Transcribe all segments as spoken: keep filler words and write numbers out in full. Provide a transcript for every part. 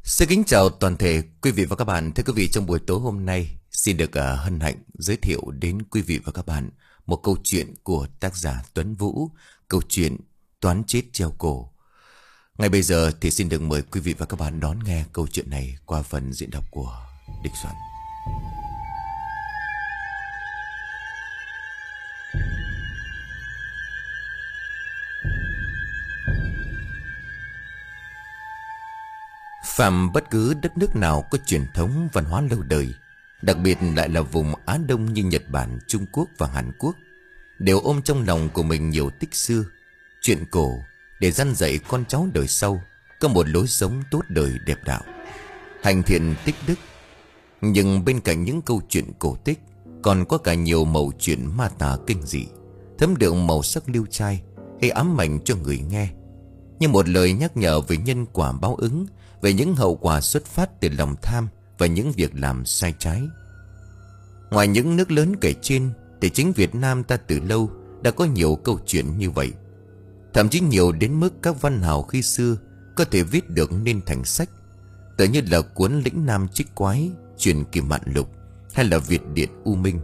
Xin kính chào toàn thể quý vị và các bạn. Thưa quý vị, trong buổi tối hôm nay xin được uh, hân hạnh giới thiệu đến quý vị và các bạn một câu chuyện của tác giả Tuấn Vũ, câu chuyện Toán chết treo cổ. Ngay bây giờ thì xin được mời quý vị và các bạn đón nghe câu chuyện này qua phần diễn đọc của Địch Soạn. Phạm bất cứ đất nước nào có truyền thống văn hóa lâu đời, đặc biệt lại là vùng Á Đông như Nhật Bản, Trung Quốc và Hàn Quốc, đều ôm trong lòng của mình nhiều tích xưa, chuyện cổ để dăn dạy con cháu đời sau có một lối sống tốt đời đẹp đạo, hành thiện tích đức. Nhưng bên cạnh những câu chuyện cổ tích còn có cả nhiều mẩu chuyện ma tà kinh dị, thấm đượm màu sắc liêu trai hay ám ảnh cho người nghe, như một lời nhắc nhở về nhân quả báo ứng, về những hậu quả xuất phát từ lòng tham và những việc làm sai trái. Ngoài những nước lớn kể trên thì chính Việt Nam ta từ lâu đã có nhiều câu chuyện như vậy, thậm chí nhiều đến mức các văn hào khi xưa có thể viết được nên thành sách, tựa như là cuốn Lĩnh Nam Trích Quái, Truyền Kỳ Mạn Lục hay là Việt Điện U Minh.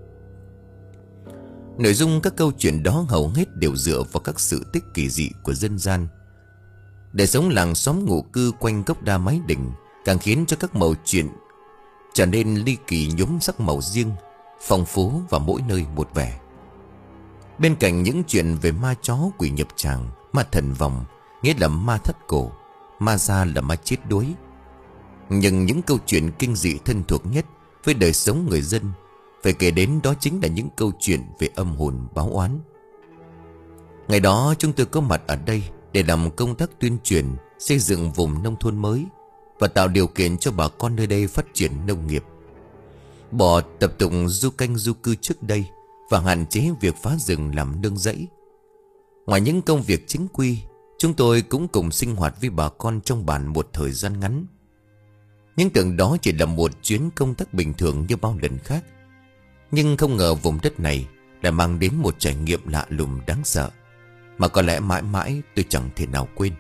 Nội dung các câu chuyện đó hầu hết đều dựa vào các sự tích kỳ dị của dân gian. Để sống làng xóm ngụ cư quanh gốc đa mái đình càng khiến cho các mẩu chuyện trở nên ly kỳ, nhuốm sắc màu riêng, phong phú và mỗi nơi một vẻ. Bên cạnh những chuyện về ma chó quỷ nhập tràng, ma thần vòng nghĩa là ma thất cổ, ma da là ma chết đuối, nhưng những câu chuyện kinh dị thân thuộc nhất với đời sống người dân phải kể đến đó chính là những câu chuyện về âm hồn báo oán. Ngày đó chúng tôi có mặt ở đây để làm công tác tuyên truyền xây dựng vùng nông thôn mới và tạo điều kiện cho bà con nơi đây phát triển nông nghiệp, bỏ tập tục du canh du cư trước đây và hạn chế việc phá rừng làm nương rẫy. Ngoài những công việc chính quy, chúng tôi cũng cùng sinh hoạt với bà con trong bản một thời gian ngắn. Nhưng tưởng đó chỉ là một chuyến công tác bình thường như bao lần khác, nhưng không ngờ vùng đất này lại mang đến một trải nghiệm lạ lùng đáng sợ mà có lẽ mãi mãi tôi chẳng thể nào quên.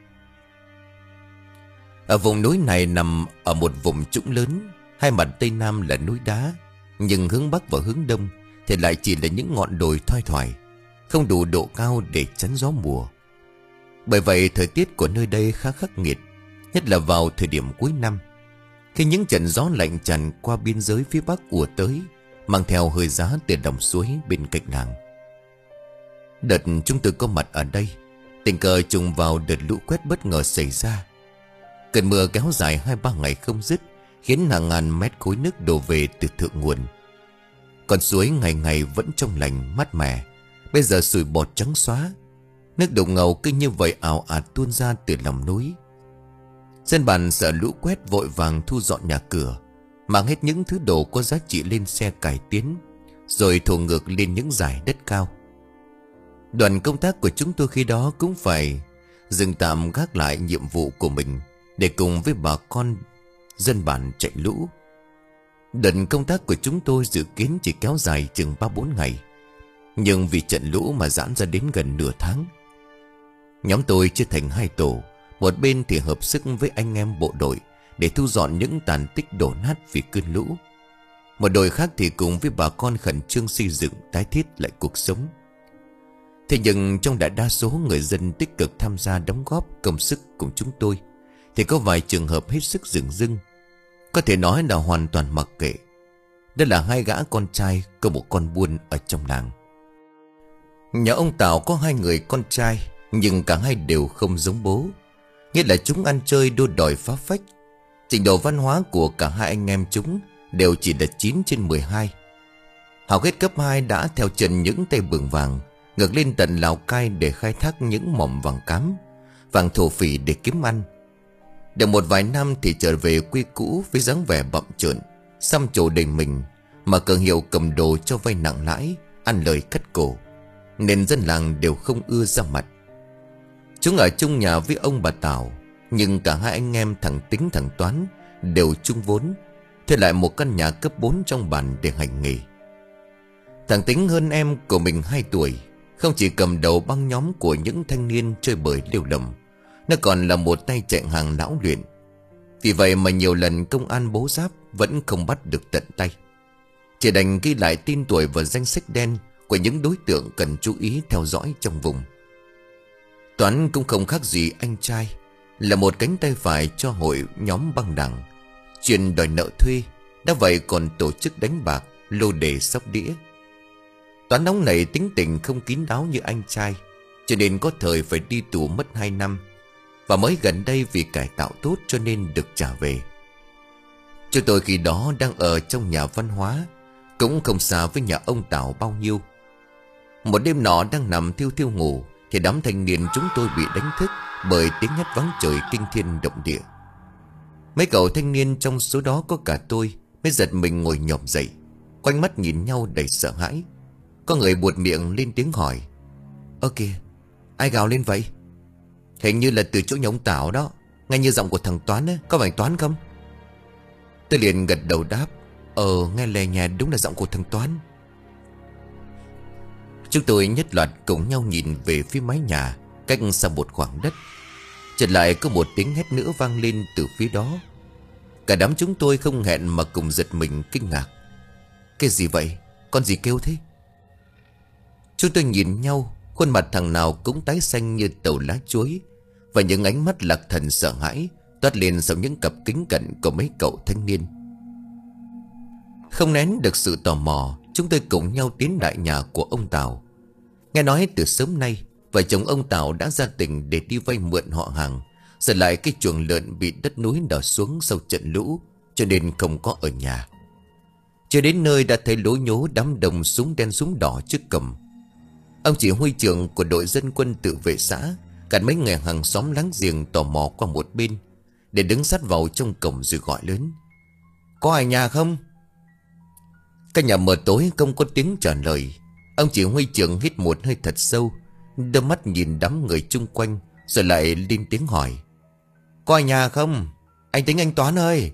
Ở vùng núi này nằm ở một vùng trũng lớn, hai mặt tây nam là núi đá, nhưng hướng bắc và hướng đông thì lại chỉ là những ngọn đồi thoai thoải, không đủ độ cao để chắn gió mùa. Bởi vậy thời tiết của nơi đây khá khắc nghiệt, nhất là vào thời điểm cuối năm, khi những trận gió lạnh tràn qua biên giới phía bắc ùa tới, mang theo hơi giá từ dòng suối bên cạnh làng. Đợt chúng tôi có mặt ở đây, tình cờ trùng vào đợt lũ quét bất ngờ xảy ra. Cơn mưa kéo dài hai ba ngày không dứt, khiến hàng ngàn mét khối nước đổ về từ thượng nguồn. Con suối ngày ngày vẫn trong lành mát mẻ, bây giờ sủi bọt trắng xóa, nước đục ngầu cứ như vậy ào ạt tuôn ra từ lòng núi. Dân bản sợ lũ quét vội vàng thu dọn nhà cửa, mang hết những thứ đồ có giá trị lên xe cải tiến, rồi thổ ngược lên những dải đất cao. Đoàn công tác của chúng tôi khi đó cũng phải dừng tạm gác lại nhiệm vụ của mình để cùng với bà con dân bản chạy lũ. Đợt công tác của chúng tôi dự kiến chỉ kéo dài chừng ba bốn ngày, nhưng vì trận lũ mà giãn ra đến gần nửa tháng. Nhóm tôi chia thành hai tổ, một bên thì hợp sức với anh em bộ đội để thu dọn những tàn tích đổ nát vì cơn lũ, một đội khác thì cùng với bà con khẩn trương xây dựng tái thiết lại cuộc sống. Thế nhưng trong đại đa số người dân tích cực tham gia đóng góp công sức cùng chúng tôi thì có vài trường hợp hết sức dửng dưng, có thể nói là hoàn toàn mặc kệ. Đó là hai gã con trai của một con buôn ở trong làng. Nhà ông Tào có hai người con trai, nhưng cả hai đều không giống bố, nghĩa là chúng ăn chơi đua đòi phá phách. Trình độ văn hóa của cả hai anh em chúng đều chỉ là chín trên mười hai. Học hết cấp hai đã theo chân những tay bường vàng ngược lên tận Lào Cai để khai thác những mỏm vàng cám, vàng thổ phỉ để kiếm ăn. Được một vài năm thì trở về quê cũ với dáng vẻ bặm trợn, xăm trổ đầy mình, mà cờ hiệu cầm đồ cho vay nặng lãi, ăn lời cắt cổ, nên dân làng đều không ưa ra mặt. Chúng ở chung nhà với ông bà Tào, nhưng cả hai anh em thằng Tính thằng Toán đều chung vốn, thuê lại một căn nhà cấp bốn trong bản để hành nghề. Thằng Tính hơn em của mình hai tuổi, không chỉ cầm đầu băng nhóm của những thanh niên chơi bời lêu lồng, nó còn là một tay chạy hàng lão luyện. Vì vậy mà nhiều lần công an bố giáp vẫn không bắt được tận tay. Chỉ đành ghi lại tên tuổi và danh sách đen của những đối tượng cần chú ý theo dõi trong vùng. Toán cũng không khác gì anh trai, là một cánh tay phải cho hội nhóm băng đảng, chuyên đòi nợ thuê, đã vậy còn tổ chức đánh bạc, lô đề sóc đĩa. Toán nóng này tính tình không kín đáo như anh trai, cho nên có thời phải đi tù mất hai năm, và mới gần đây vì cải tạo tốt cho nên được trả về. Chúng tôi khi đó đang ở trong nhà văn hóa, cũng không xa với nhà ông Tảo bao nhiêu. Một đêm nọ đang nằm thiêu thiêu ngủ, thì đám thanh niên chúng tôi bị đánh thức bởi tiếng hét vang trời kinh thiên động địa. Mấy cậu thanh niên trong số đó có cả tôi mới giật mình ngồi nhổm dậy, quanh mắt nhìn nhau đầy sợ hãi. Có người buột miệng lên tiếng hỏi: "Ơ kìa, ai gào lên vậy?" "Hình như là từ chỗ nhà ông Tảo đó, nghe như giọng của thằng Toán ấy, có phải Toán không?" Tôi liền gật đầu đáp: "Ờ, nghe lè nhè đúng là giọng của thằng Toán." Chúng tôi nhất loạt cùng nhau nhìn về phía mái nhà cách xa một khoảng đất. Chợt lại có một tiếng hét nữa vang lên từ phía đó. Cả đám chúng tôi không hẹn mà cùng giật mình kinh ngạc. "Cái gì vậy? Con gì kêu thế?" Chúng tôi nhìn nhau, khuôn mặt thằng nào cũng tái xanh như tàu lá chuối, và những ánh mắt lạc thần sợ hãi toát lên sau những cặp kính cận của mấy cậu thanh niên. Không nén được sự tò mò, chúng tôi cùng nhau tiến lại nhà của ông Tảo. Nghe nói từ sớm nay vợ chồng ông Tảo đã ra tỉnh để đi vay mượn họ hàng, rồi lại cái chuồng lợn bị đất núi đổ xuống sau trận lũ, cho nên không có ở nhà. Chưa đến nơi đã thấy lố nhố đám đồng súng đen súng đỏ trước cổng. Ông chỉ huy trưởng của đội dân quân tự vệ xã cả mấy người hàng xóm láng giềng tò mò qua một bên, để đứng sát vào trong cổng rồi gọi lớn: "Có ai nhà không?" Căn nhà mờ tối không có tiếng trả lời. Ông chỉ huy trưởng hít một hơi thật sâu, đôi mắt nhìn đám người chung quanh, rồi lại lên tiếng hỏi: "Có ai nhà không? Anh Tính, anh Toán ơi!"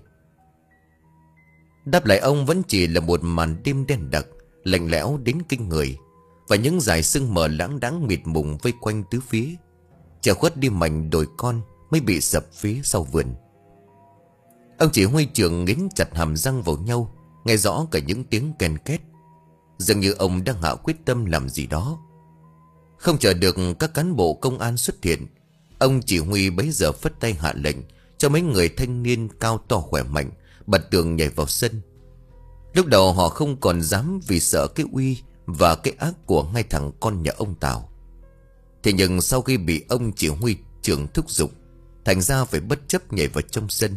Đáp lại ông vẫn chỉ là một màn đêm đen đặc, lạnh lẽo đến kinh người, và những dải sương mờ lãng đãng mịt mùng vây quanh tứ phía. Chờ khuất đi mảnh đồi con mới bị sập phía sau vườn. Ông chỉ huy trưởng nghiến chặt hàm răng vào nhau, nghe rõ cả những tiếng ken két, dường như ông đang hạ quyết tâm làm gì đó. Không chờ được các cán bộ công an xuất hiện, ông chỉ huy bấy giờ phất tay hạ lệnh cho mấy người thanh niên cao to khỏe mạnh bật tường nhảy vào sân. Lúc đầu họ không còn dám vì sợ cái uy và cái ác của ngay thằng con nhà ông Tảo. Thế nhưng sau khi bị ông chỉ huy trưởng thúc giục, thành ra phải bất chấp nhảy vào trong sân.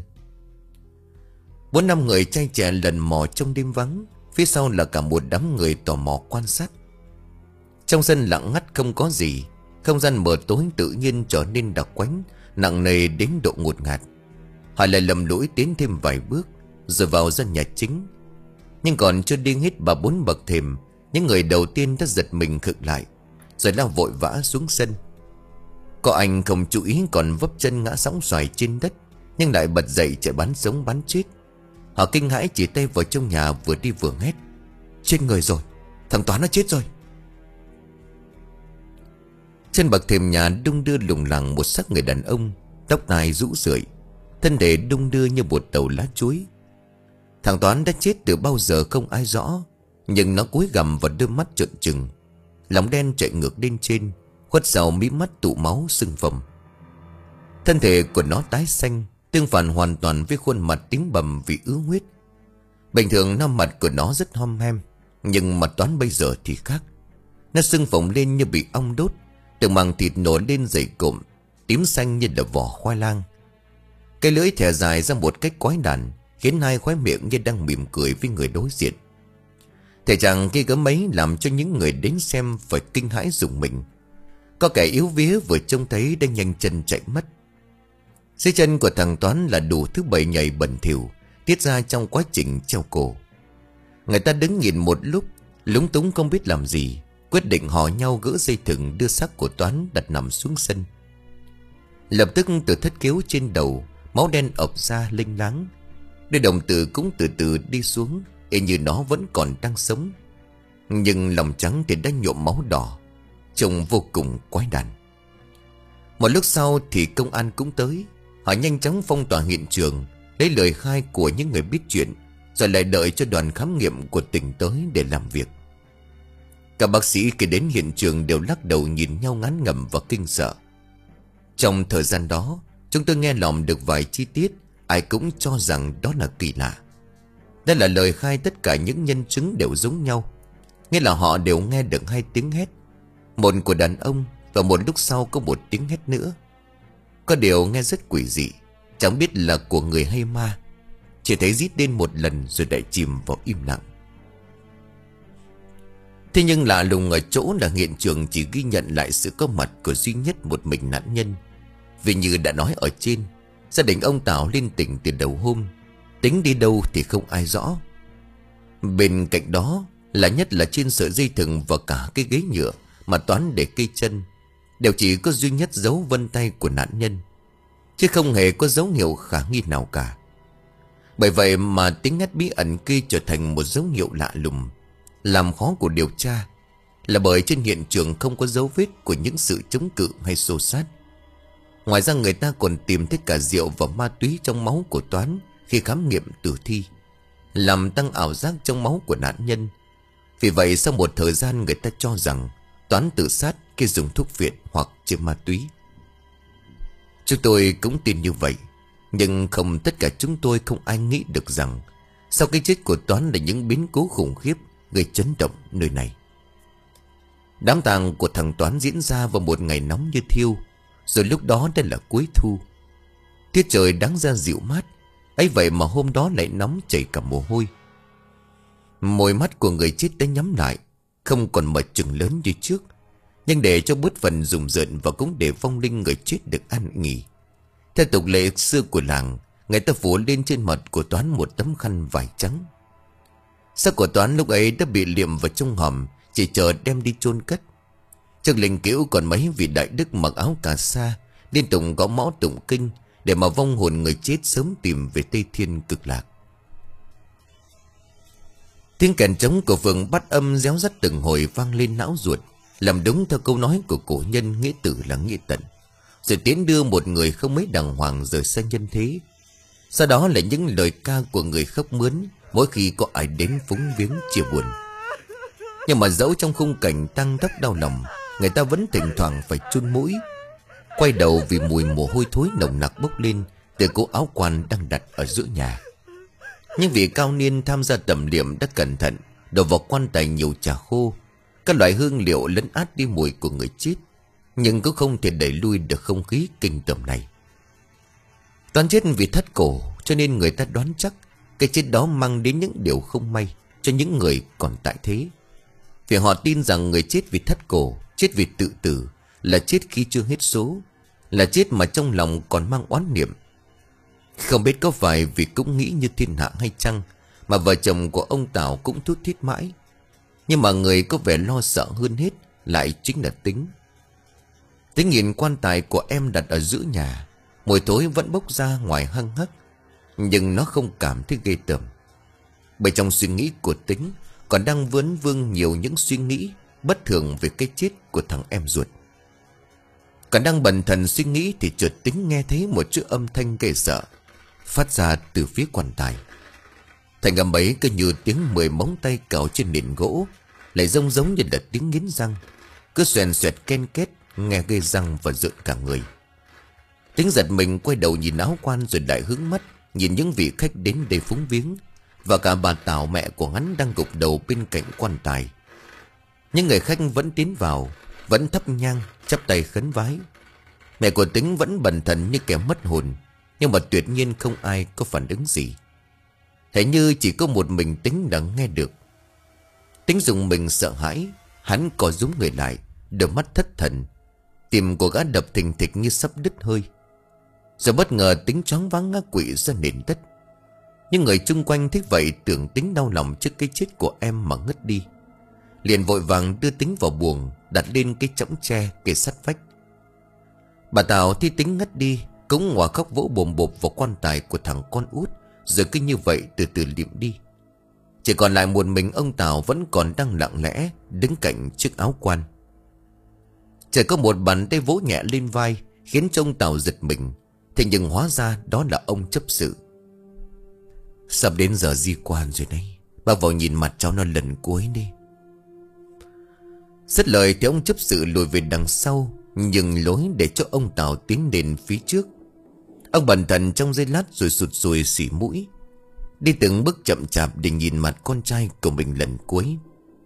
Bốn năm người trai trẻ lần mò trong đêm vắng, phía sau là cả một đám người tò mò quan sát. Trong sân lặng ngắt không có gì, không gian mờ tối tự nhiên trở nên đặc quánh, nặng nề đến độ ngột ngạt. Họ lại lầm lũi tiến thêm vài bước, rồi vào gian nhà chính. Nhưng còn chưa đi hết ba bốn bậc thềm, những người đầu tiên đã giật mình khựng lại, rồi lao vội vã xuống sân. Có anh không chú ý còn vấp chân ngã sóng xoài trên đất, nhưng lại bật dậy chạy bắn sống bắn chết. Họ kinh hãi chỉ tay vào trong nhà, vừa đi vừa hét: "Trên người rồi, thằng Toán nó chết rồi!" Trên bậc thềm nhà đung đưa lủng lẳng một xác người đàn ông, tóc tai rũ rượi, thân thể đung đưa như một tàu lá chuối. Thằng Toán đã chết từ bao giờ không ai rõ, nhưng nó cúi gằm vào đôi mắt trợn trừng, lòng đen chạy ngược lên trên, khuất sau mí mắt tụ máu sưng phồng. Thân thể của nó tái xanh, tương phản hoàn toàn với khuôn mặt tím bầm vì ứ huyết. Bình thường nó mặt của nó rất hom hem, nhưng mặt Toán bây giờ thì khác. Nó sưng phồng lên như bị ong đốt, từng màng thịt nổi lên dày cộm, tím xanh như là vỏ khoai lang. Cái lưỡi thè dài ra một cách quái đản, khiến hai khóe miệng như đang mỉm cười với người đối diện. Thể trạng kia gớm ấy làm cho những người đến xem phải kinh hãi rùng mình. Có kẻ yếu vía vừa trông thấy đã nhanh chân chạy mất. Dưới chân của thằng Toán là đủ thứ bầy nhầy bẩn thỉu tiết ra trong quá trình treo cổ. Người ta đứng nhìn một lúc, lúng túng không biết làm gì, quyết định hò nhau gỡ dây thừng đưa xác của Toán đặt nằm xuống sân. Lập tức từ thất khiếu trên đầu, máu đen ọc ra linh láng. Đôi đồng tử cũng từ từ đi xuống, y như nó vẫn còn đang sống, nhưng lòng trắng thì đã nhuộm máu đỏ, trông vô cùng quái đản. Một lúc sau thì công an cũng tới. Họ nhanh chóng phong tỏa hiện trường, lấy lời khai của những người biết chuyện, rồi lại đợi cho đoàn khám nghiệm của tỉnh tới để làm việc. Các bác sĩ khi đến hiện trường đều lắc đầu nhìn nhau ngán ngẩm và kinh sợ. Trong thời gian đó, chúng tôi nghe lỏm được vài chi tiết, ai cũng cho rằng đó là kỳ lạ. Đây là lời khai tất cả những nhân chứng đều giống nhau, nghĩa là họ đều nghe được hai tiếng hét, một của đàn ông và một lúc sau có một tiếng hét nữa. Có điều nghe rất quỷ dị, chẳng biết là của người hay ma, chỉ thấy rít lên một lần rồi lại chìm vào im lặng. Thế nhưng lạ lùng ở chỗ là hiện trường chỉ ghi nhận lại sự có mặt của duy nhất một mình nạn nhân. Vì như đã nói ở trên, gia đình ông Tảo lên tỉnh từ đầu hôm, tính đi đâu thì không ai rõ. Bên cạnh đó là nhất là trên sợi dây thừng và cả cái ghế nhựa mà Toán để cây chân, đều chỉ có duy nhất dấu vân tay của nạn nhân, chứ không hề có dấu hiệu khả nghi nào cả. Bởi vậy mà tiếng hét bí ẩn kia trở thành một dấu hiệu lạ lùng, làm khó của điều tra, là bởi trên hiện trường không có dấu vết của những sự chống cự hay xô xát. Ngoài ra người ta còn tìm thấy cả rượu và ma túy trong máu của Toán khi khám nghiệm tử thi, làm tăng ảo giác trong máu của nạn nhân. Vì vậy sau một thời gian người ta cho rằng Toán tự sát khi dùng thuốc viện hoặc chữa ma túy. Chúng tôi cũng tin như vậy, nhưng không tất cả chúng tôi không ai nghĩ được rằng sau cái chết của Toán là những biến cố khủng khiếp gây chấn động nơi này. Đám tang của thằng Toán diễn ra vào một ngày nóng như thiêu, rồi lúc đó đây là cuối thu. Tiết trời đáng ra dịu mát, ấy vậy mà hôm đó lại nóng chảy cả mồ hôi. Môi mắt của người chết đã nhắm lại, không còn mở trừng lớn như trước, nhưng để cho bớt phần rùng rợn và cũng để vong linh người chết được an nghỉ. Theo tục lệ xưa của làng, người ta phủ lên trên mặt của Toán một tấm khăn vải trắng. Xác của Toán lúc ấy đã bị liệm vào trong hòm, chỉ chờ đem đi chôn cất. Trước linh cữu còn mấy vị đại đức mặc áo cà sa liên tục gõ mõ tụng kinh để mà vong hồn người chết sớm tìm về Tây Thiên cực lạc. Tiếng kèn trống của phường Bát Âm réo rắt từng hồi vang lên não ruột, làm đúng theo câu nói của cổ nhân nghĩa tử là nghĩa tận, rồi tiến đưa một người không mấy đàng hoàng rời xa nhân thế. Sau đó là những lời ca của người khóc mướn mỗi khi có ai đến phúng viếng chia buồn. Nhưng mà dẫu trong khung cảnh tang tóc đau lòng, người ta vẫn thỉnh thoảng phải chun mũi, quay đầu vì mùi mồ hôi thối nồng nặc bốc lên từ cố áo quan đang đặt ở giữa nhà. Nhưng vị cao niên tham gia tẩm liệm đã cẩn thận đổ vào quan tài nhiều trà khô, các loại hương liệu lấn át đi mùi của người chết, nhưng cũng không thể đẩy lui được không khí kinh tởm này. Toán chết vì thắt cổ, cho nên người ta đoán chắc cái chết đó mang đến những điều không may cho những người còn tại thế. Vì họ tin rằng người chết vì thắt cổ, chết vì tự tử, là chết khi chưa hết số, là chết mà trong lòng còn mang oán niệm. Không biết có phải vì cũng nghĩ như thiên hạ hay chăng mà vợ chồng của ông Tảo cũng thút thít mãi. Nhưng mà người có vẻ lo sợ hơn hết lại chính là Tính. Tính nhìn quan tài của em đặt ở giữa nhà, mùi thối vẫn bốc ra ngoài hăng hắc, nhưng nó không cảm thấy ghê tởm. Bởi trong suy nghĩ của Tính còn đang vướng vương nhiều những suy nghĩ bất thường về cái chết của thằng em ruột. Còn đang bần thần suy nghĩ thì chợt Tính nghe thấy một chữ âm thanh ghê sợ phát ra từ phía quan tài. Thành âm ấy cứ như tiếng mười móng tay cào trên nền gỗ, lại rông giống như là tiếng nghiến răng, cứ xoèn xoẹt ken két, nghe ghê răng và rợn cả người. Tính giật mình quay đầu nhìn áo quan, rồi lại hướng mắt nhìn những vị khách đến đây phúng viếng, và cả bà Tảo mẹ của hắn đang gục đầu bên cạnh quan tài. Những người khách vẫn tiến vào, vẫn thắp nhang chắp tay khấn vái. Mẹ của Tính vẫn bần thần như kẻ mất hồn, nhưng mà tuyệt nhiên không ai có phản ứng gì. Thế như chỉ có một mình Tính đã nghe được. Tính dùng mình sợ hãi, hắn co rúm người lại, đôi mắt thất thần, tim của gã đập thình thịch như sắp đứt hơi. Rồi bất ngờ Tính choáng váng ngã quỵ ra nền đất. Nhưng người chung quanh thấy vậy tưởng Tính đau lòng trước cái chết của em mà ngất đi, liền vội vàng đưa Tính vào buồng, đặt lên cái chõng tre kề sát vách. Bà Tảo thấy Tính ngất đi cũng ngòa khóc vỗ bồm bộp vào quan tài của thằng con út, rồi cứ như vậy từ từ liệm đi. Chỉ còn lại một mình ông Tảo vẫn còn đang lặng lẽ đứng cạnh chiếc áo quan. Chỉ có một bàn tay vỗ nhẹ lên vai khiến cho ông Tảo giật mình. Thế nhưng hóa ra đó là ông chấp sự. Sắp đến giờ di quan rồi đấy. Bác vào nhìn mặt cháu nó lần cuối đi. Dứt lời thì ông chấp sự lùi về đằng sau, nhường lối để cho ông Tào tiến đến phía trước. Ông bần thần trong giây lát rồi sụt sùi xỉ mũi, đi từng bước chậm chạp để nhìn mặt con trai của mình lần cuối.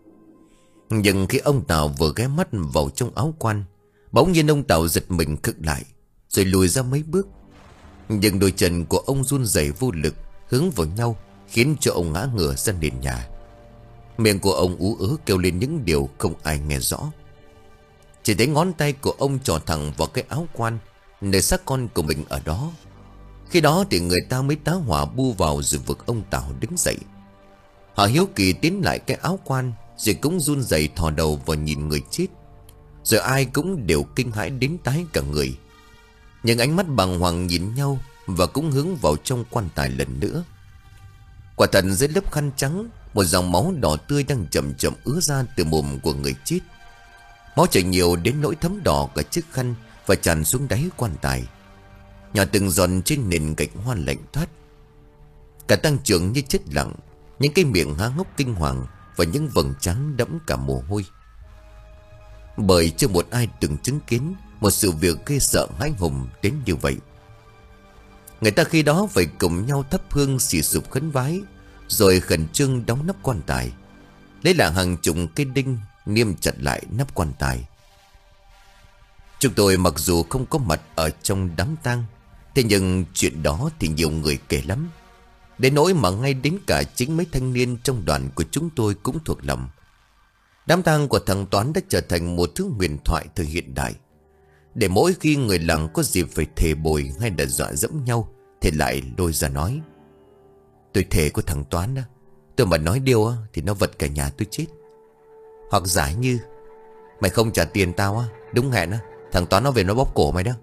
Nhưng khi ông Tào vừa ghé mắt vào trong áo quan, bỗng nhiên ông Tào giật mình khựng lại, rồi lùi ra mấy bước. Nhưng đôi chân của ông run rẩy vô lực hướng vào nhau, khiến cho ông ngã ngửa ra nền nhà. Miệng của ông ú ớ kêu lên những điều không ai nghe rõ. Chỉ thấy ngón tay của ông trỏ thẳng vào cái áo quan, nơi xác con của mình ở đó. Khi đó thì người ta mới tá hỏa bu vào rồi vực ông Tào đứng dậy. Họ hiếu kỳ tiến lại cái áo quan, rồi cũng run rẩy thò đầu vào nhìn người chết. Rồi ai cũng đều kinh hãi đến tái cả người. Nhưng ánh mắt bàng hoàng nhìn nhau, và cũng hướng vào trong quan tài lần nữa. Quả thật dưới lớp khăn trắng, một dòng máu đỏ tươi đang chậm chậm ứa ra từ mồm của người chết. Máu chảy nhiều đến nỗi thấm đỏ cả chiếc khăn và tràn xuống đáy quan tài, nhỏ từng giọt trên nền gạch hoa lạnh toát. Cả tăng trưởng như chết lặng, những cái miệng há hốc kinh hoàng và những vầng trán đẫm cả mồ hôi. Bởi chưa một ai từng chứng kiến một sự việc ghê sợ hãi hùng đến như vậy. Người ta khi đó phải cùng nhau thắp hương xì sụp khấn vái, rồi khẩn trương đóng nắp quan tài, lấy là hàng chục cây đinh niêm chặt lại nắp quan tài. Chúng tôi mặc dù không có mặt ở trong đám tang, thế nhưng chuyện đó thì nhiều người kể lắm, đến nỗi mà ngay đến cả chính mấy thanh niên trong đoàn của chúng tôi cũng thuộc lòng. Đám tang của thằng Toán đã trở thành một thứ huyền thoại thời hiện đại, để mỗi khi người làng có dịp phải thề bồi hay là dọa dẫm nhau thì lại lôi ra nói: tôi thề của thằng Toán đó, tôi mà nói điều thì nó vật cả nhà tôi chết. Hoặc giải như: mày không trả tiền tao á, đúng hẹn á, thằng Toán nó về nó bóp cổ mày đó.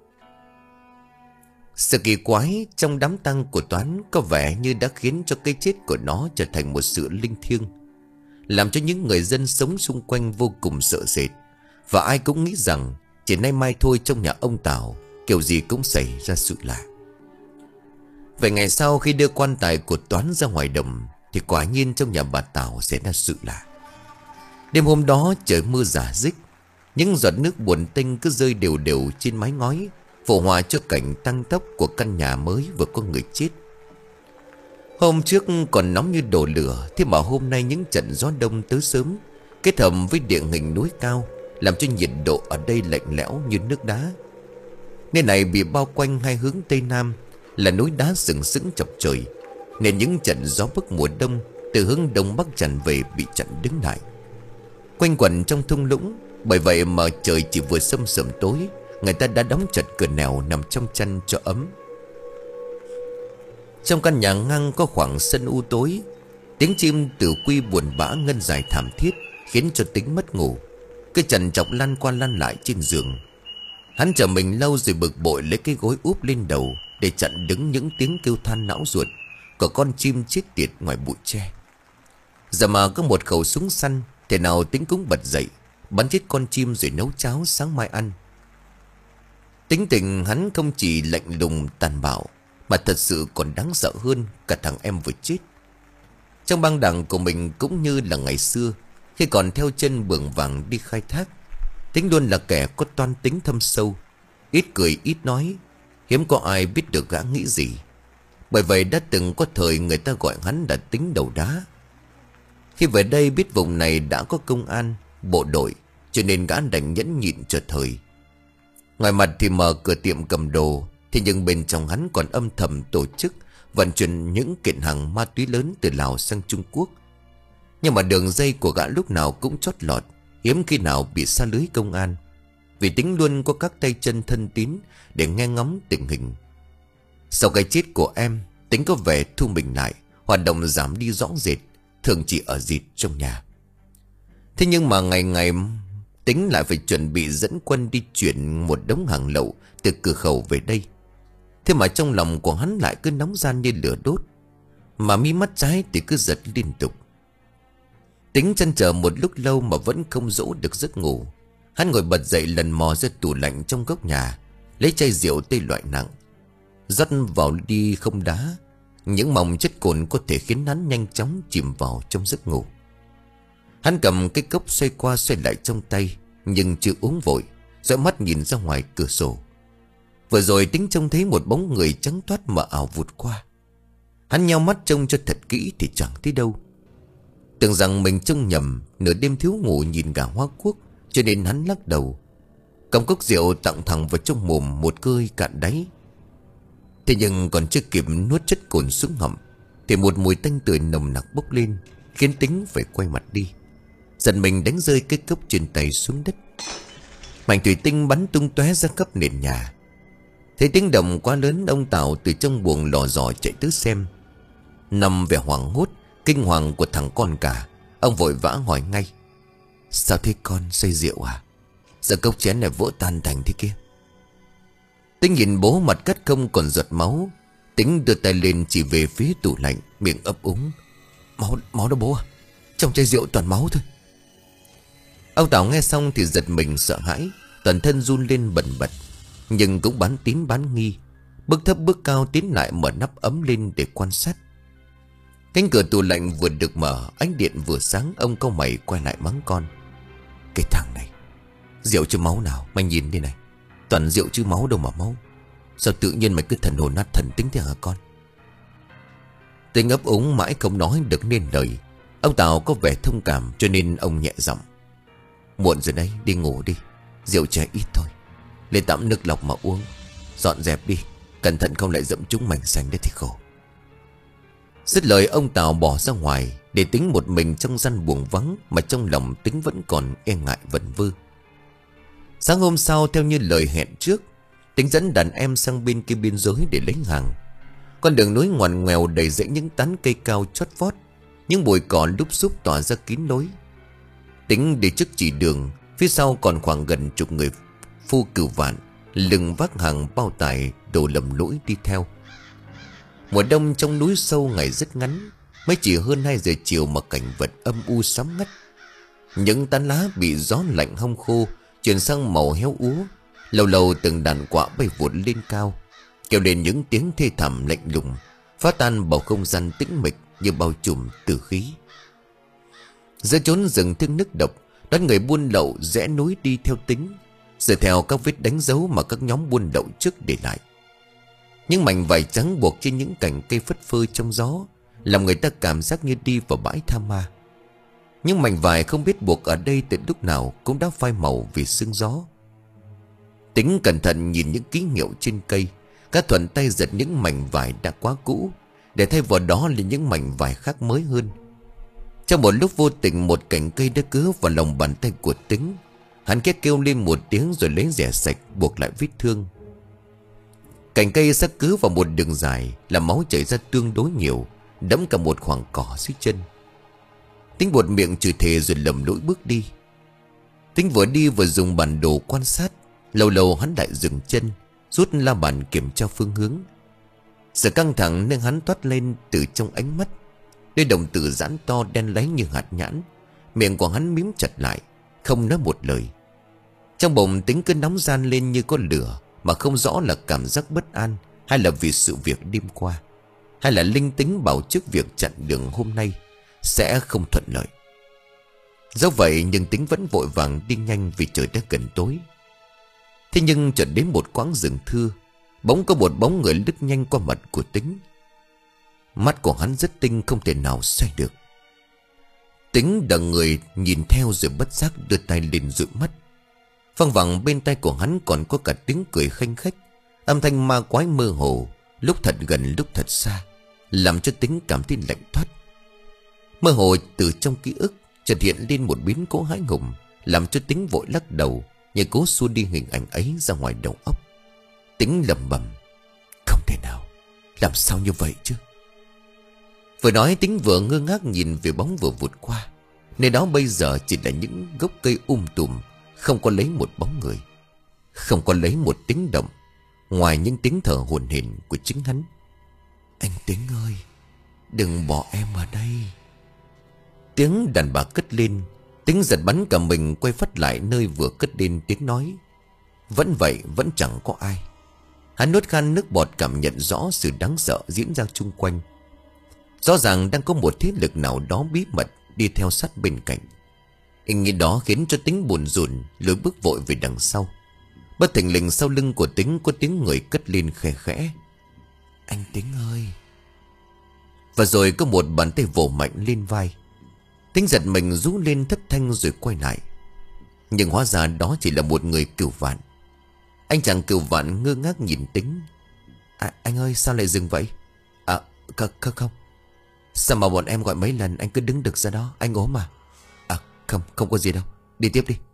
Sự kỳ quái trong đám tang của Toán có vẻ như đã khiến cho cái chết của nó trở thành một sự linh thiêng, làm cho những người dân sống xung quanh vô cùng sợ sệt. Và ai cũng nghĩ rằng chỉ nay mai thôi trong nhà ông Tào kiểu gì cũng xảy ra sự lạ. Vậy ngày sau khi đưa quan tài của Toán ra ngoài đồng, thì quả nhiên trong nhà bà Tào xảy ra sự lạ. Đêm hôm đó trời mưa rả rích, những giọt nước buồn tênh cứ rơi đều đều trên mái ngói, phổ hòa cho cảnh tăng tốc của căn nhà mới vừa có người chết. Hôm trước còn nóng như đổ lửa, thế mà hôm nay những trận gió đông tới sớm, kết hợp với địa hình núi cao, làm cho nhiệt độ ở đây lạnh lẽo như nước đá. Nơi này bị bao quanh hai hướng tây nam là núi đá sừng sững chọc trời, nên những trận gió bấc mùa đông từ hướng đông bắc tràn về bị chặn đứng lại, quanh quẩn trong thung lũng. Bởi vậy mà trời chỉ vừa sâm sẩm tối, người ta đã đóng chặt cửa nẻo nằm trong chăn cho ấm. Trong căn nhà ngang có khoảng sân u tối, tiếng chim từ quy buồn bã ngân dài thảm thiết khiến cho Tính mất ngủ, cứ trằn trọc lăn qua lăn lại trên giường. Hắn chờ mình lâu rồi bực bội lấy cái gối úp lên đầu để chặn đứng những tiếng kêu than não ruột của con chim chết tiệt ngoài bụi tre. Giờ mà có một khẩu súng săn, thế nào Tính cũng bật dậy bắn chết con chim rồi nấu cháo sáng mai ăn. Tính tình hắn không chỉ lạnh lùng tàn bạo, mà thật sự còn đáng sợ hơn cả thằng em vừa chết. Trong băng đảng của mình cũng như là ngày xưa, khi còn theo chân Bường Vàng đi khai thác, Tính luôn là kẻ có toan tính thâm sâu, ít cười ít nói, hiếm có ai biết được gã nghĩ gì. Bởi vậy đã từng có thời người ta gọi hắn là Tính đầu đá. Khi về đây biết vùng này đã có công an, bộ đội, cho nên gã đành nhẫn nhịn chờ thời. Ngoài mặt thì mở cửa tiệm cầm đồ, thì nhưng bên trong hắn còn âm thầm tổ chức vận chuyển những kiện hàng ma túy lớn từ Lào sang Trung Quốc. Nhưng mà đường dây của gã lúc nào cũng chót lọt, hiếm khi nào bị sa lưới công an, vì Tính luôn có các tay chân thân tín để nghe ngóng tình hình. Sau cái chết của em, Tính có vẻ thu mình lại, hoạt động giảm đi rõ rệt, thường chỉ ở dịt trong nhà. Thế nhưng mà ngày ngày Tính lại phải chuẩn bị dẫn quân đi chuyển một đống hàng lậu từ cửa khẩu về đây. Thế mà trong lòng của hắn lại cứ nóng gian như lửa đốt, mà mí mắt trái thì cứ giật liên tục. Tính chăn trở một lúc lâu mà vẫn không dỗ được giấc ngủ. Hắn ngồi bật dậy lần mò ra tủ lạnh trong góc nhà, lấy chai rượu tây loại nặng, rót vào ly không đá, những mỏng chất cồn có thể khiến hắn nhanh chóng chìm vào trong giấc ngủ. Hắn cầm cái cốc xoay qua xoay lại trong tay, nhưng chưa uống vội, dõi mắt nhìn ra ngoài cửa sổ. Vừa rồi Tính trông thấy một bóng người trắng toát mờ ảo vụt qua. Hắn nheo mắt trông cho thật kỹ thì chẳng thấy đâu. Tưởng rằng mình trông nhầm, nửa đêm thiếu ngủ nhìn gà hoa quốc, cho nên hắn lắc đầu, cầm cốc rượu tặng thẳng vào trong mồm một hơi cạn đáy. Thế nhưng còn chưa kịp nuốt chất cồn xuống ngậm thì một mùi tanh tưởi nồng nặc bốc lên, khiến Tính phải quay mặt đi. Giật mình đánh rơi cái cốc trên tay xuống đất. Mảnh thủy tinh bắn tung tóe ra khắp nền nhà. Thấy tiếng động quá lớn, ông Tảo từ trong buồng lò dò chạy tới xem. Nằm vẻ hoảng hốt, kinh hoàng của thằng con cả, ông vội vã hỏi ngay: Sao thế con, say rượu à? Giờ cốc chén này vỡ tan thành thế kia. Tính nhìn bố mặt cắt không còn giọt máu. Tính đưa tay lên chỉ về phía tủ lạnh, miệng ấp úng: Máu, máu đó bố à? Trong chai rượu toàn máu thôi. Ông Tảo nghe xong thì giật mình sợ hãi, toàn thân run lên bần bật, nhưng cũng bán tín bán nghi. Bước thấp bước cao tiến lại mở nắp ấm lên để quan sát. Cánh cửa tủ lạnh vừa được mở, ánh điện vừa sáng. Ông cau mày quay lại mắng con: Cái thằng này, rượu chứ máu nào? Mày nhìn đây này, toàn rượu chứ máu đâu mà máu. Sao tự nhiên mày cứ thần hồn nát thần tính thế hả con? Tính ấp úng mãi không nói được nên lời. Ông Tảo có vẻ thông cảm cho nên ông nhẹ giọng: Muộn rồi đấy, đi ngủ đi. Rượu chè ít thôi, lên tắm nước lọc mà uống. Dọn dẹp đi, cẩn thận không lại dẫm trúng mảnh xanh đấy thì khổ. Dứt lời ông Tảo bỏ ra ngoài, để Tính một mình trong gian buồng vắng, mà trong lòng Tính vẫn còn e ngại vẩn vơ. Sáng hôm sau, theo như lời hẹn trước, Tính dẫn đàn em sang bên kia biên giới để lấy hàng. Con đường núi ngoằn ngoèo đầy rẫy những tán cây cao chót vót, những bụi cỏ lúp xúp tỏa ra kín lối. Tính đi trước chỉ đường, phía sau còn khoảng gần chục người phu cửu vạn, lưng vác hàng bao tải đồ lầm lỗi đi theo. Mùa đông trong núi sâu ngày rất ngắn, mới chỉ hơn hai giờ chiều mà cảnh vật âm u sám ngắt. Những tán lá bị gió lạnh hong khô chuyển sang màu héo úa. Lâu lâu từng đàn quạ bay vụt lên cao, kêu lên những tiếng thê thảm lạnh lùng, phá tan bầu không gian tĩnh mịch như bao trùm tử khí. Giữa chốn rừng thương nước độc, đám người buôn lậu rẽ núi đi theo Tính, dựa theo các vết đánh dấu mà các nhóm buôn lậu trước để lại. Những mảnh vải trắng buộc trên những cành cây phất phơ trong gió, làm người ta cảm giác như đi vào bãi tha ma. Những mảnh vải không biết buộc ở đây từ lúc nào cũng đã phai màu vì sương gió. Tính cẩn thận nhìn những ký hiệu trên cây, các thuận tay giật những mảnh vải đã quá cũ, để thay vào đó là những mảnh vải khác mới hơn. Trong một lúc vô tình, một cành cây đã cứa vào lòng bàn tay của Tính. Hắn khét kêu lên một tiếng rồi lấy rẻ sạch buộc lại vết thương. Cành cây sắp cứa vào một đường dài, làm máu chảy ra tương đối nhiều, đẫm cả một khoảng cỏ dưới chân. Tính buột miệng chửi thề rồi lầm lũi bước đi. Tính vừa đi vừa dùng bản đồ quan sát. Lâu lâu hắn lại dừng chân, rút la bàn kiểm tra phương hướng. Sự căng thẳng nên hắn toát lên từ trong ánh mắt. Đôi đồng tử giãn to đen láy như hạt nhãn. Miệng của hắn mím chặt lại, không nói một lời. Trong bụng Tính cứ nóng ran lên như có lửa, mà không rõ là cảm giác bất an, hay là vì sự việc đêm qua, hay là linh tính bảo trước việc chặn đường hôm nay sẽ không thuận lợi. Dẫu vậy nhưng Tính vẫn vội vàng đi nhanh vì trời đã gần tối. Thế nhưng chợt đến một quãng rừng thưa, bỗng có một bóng người lướt nhanh qua mặt của Tính. Mắt của hắn rất tinh, không thể nào xoay được. Tính đờ người nhìn theo rồi bất giác đưa tay lên dụi mắt. Văng vẳng bên tai của hắn còn có cả tiếng cười khanh khách, âm thanh ma quái mơ hồ, lúc thật gần lúc thật xa, làm cho Tính cảm thấy lạnh toát. Mơ hồ từ trong ký ức chợt hiện lên một biến cố hãi hùng, làm cho Tính vội lắc đầu, như cố xua đi hình ảnh ấy ra ngoài đầu óc. Tính lẩm bẩm: Không thể nào, làm sao như vậy chứ? Vừa nói Tính vừa ngơ ngác nhìn về bóng vừa vụt qua. Nơi đó bây giờ chỉ là những gốc cây um tùm, không có lấy một bóng người, không có lấy một tiếng động, ngoài những tiếng thở hổn hển của chính hắn. Anh Tính ơi, đừng bỏ em ở đây. Tiếng đàn bà cất lên. Tính giật bắn cả mình, quay phát lại nơi vừa cất lên tiếng nói. Vẫn vậy, vẫn chẳng có ai. Hắn nuốt khan nước bọt, cảm nhận rõ sự đáng sợ diễn ra chung quanh, Rõ ràng đang có một thế lực nào đó bí mật đi theo sát bên cạnh. Ý nghĩ đó khiến cho Tính buồn rùn, lùi bước vội về đằng sau. Bất thình lình sau lưng của Tính có tiếng người cất lên khẽ khẽ: "Anh Tính ơi!" Và rồi có một bàn tay vỗ mạnh lên vai. Tính giật mình rú lên thất thanh rồi quay lại. Nhưng hóa ra đó chỉ là một người cừu vạn. Anh chàng cừu vạn ngơ ngác nhìn Tính. À, anh ơi sao lại dừng vậy? À không, không không Sao mà bọn em gọi mấy lần anh cứ đứng đực ra đó? Anh ốm mà. À không, không có gì đâu. Đi tiếp đi.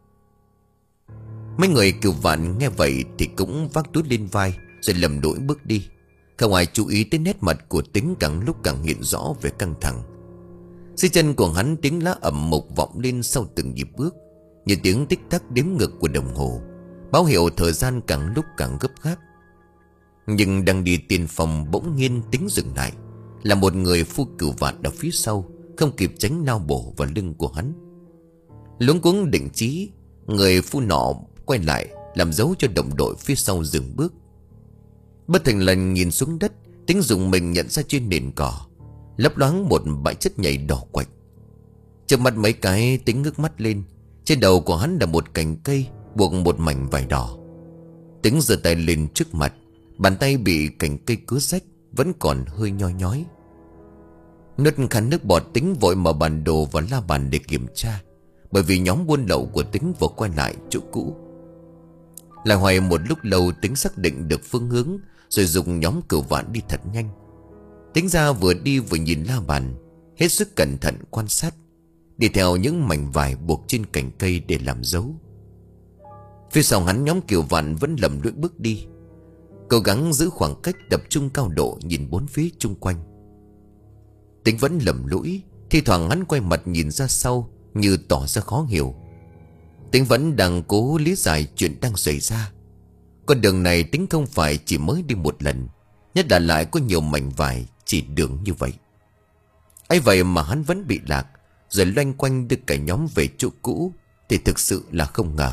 Mấy người cừu vạn nghe vậy thì cũng vác túi lên vai rồi lầm đuổi bước đi. Không ai chú ý tới nét mặt của Tính càng lúc càng hiện rõ về căng thẳng. Dưới chân của hắn tiếng lá ầm mục vọng lên sau từng nhịp bước, như tiếng tích tắc đếm ngược của đồng hồ, báo hiệu thời gian càng lúc càng gấp gáp. Nhưng đang đi tiền phòng bỗng nhiên Tính dừng lại. Là một người phu cừu vạn ở phía sau, không kịp tránh lao bổ vào lưng của hắn. Luống cuống định trí, người phu nọ quay lại làm dấu cho đồng đội phía sau dừng bước. Bất thình lình nhìn xuống đất, Tính dùng mình nhận ra trên nền cỏ lấp loáng một bãi chất nhầy đỏ quạch. Trước mặt mấy cái Tính ngước mắt lên. Trên đầu của hắn là một cành cây buộc một mảnh vải đỏ. Tính giơ tay lên trước mặt. Bàn tay bị cành cây cứa rách, vẫn còn hơi nhoi nhói. Nuốt khăn nước bọt, Tính vội mở bản đồ và la bàn để kiểm tra, bởi vì nhóm buôn lậu của Tính vừa quay lại chỗ cũ. Lại hoài một lúc lâu Tính xác định được phương hướng, rồi dùng nhóm cừu vạn đi thật nhanh. Tính ra vừa đi vừa nhìn la bàn, hết sức cẩn thận quan sát, đi theo những mảnh vải buộc trên cành cây để làm dấu. Phía sau hắn nhóm cừu vạn vẫn lầm lũi bước đi, cố gắng giữ khoảng cách, tập trung cao độ nhìn bốn phía chung quanh. Tính vẫn lầm lũi, thi thoảng hắn quay mặt nhìn ra sau như tỏ ra khó hiểu. Tính vẫn đang cố lý giải chuyện đang xảy ra. Con đường này Tính không phải chỉ mới đi một lần, nhất là lại có nhiều mảnh vải chỉ đường như vậy. ấy vậy mà hắn vẫn bị lạc, rồi loanh quanh đưa cả nhóm về chỗ cũ, thì thực sự là không ngờ.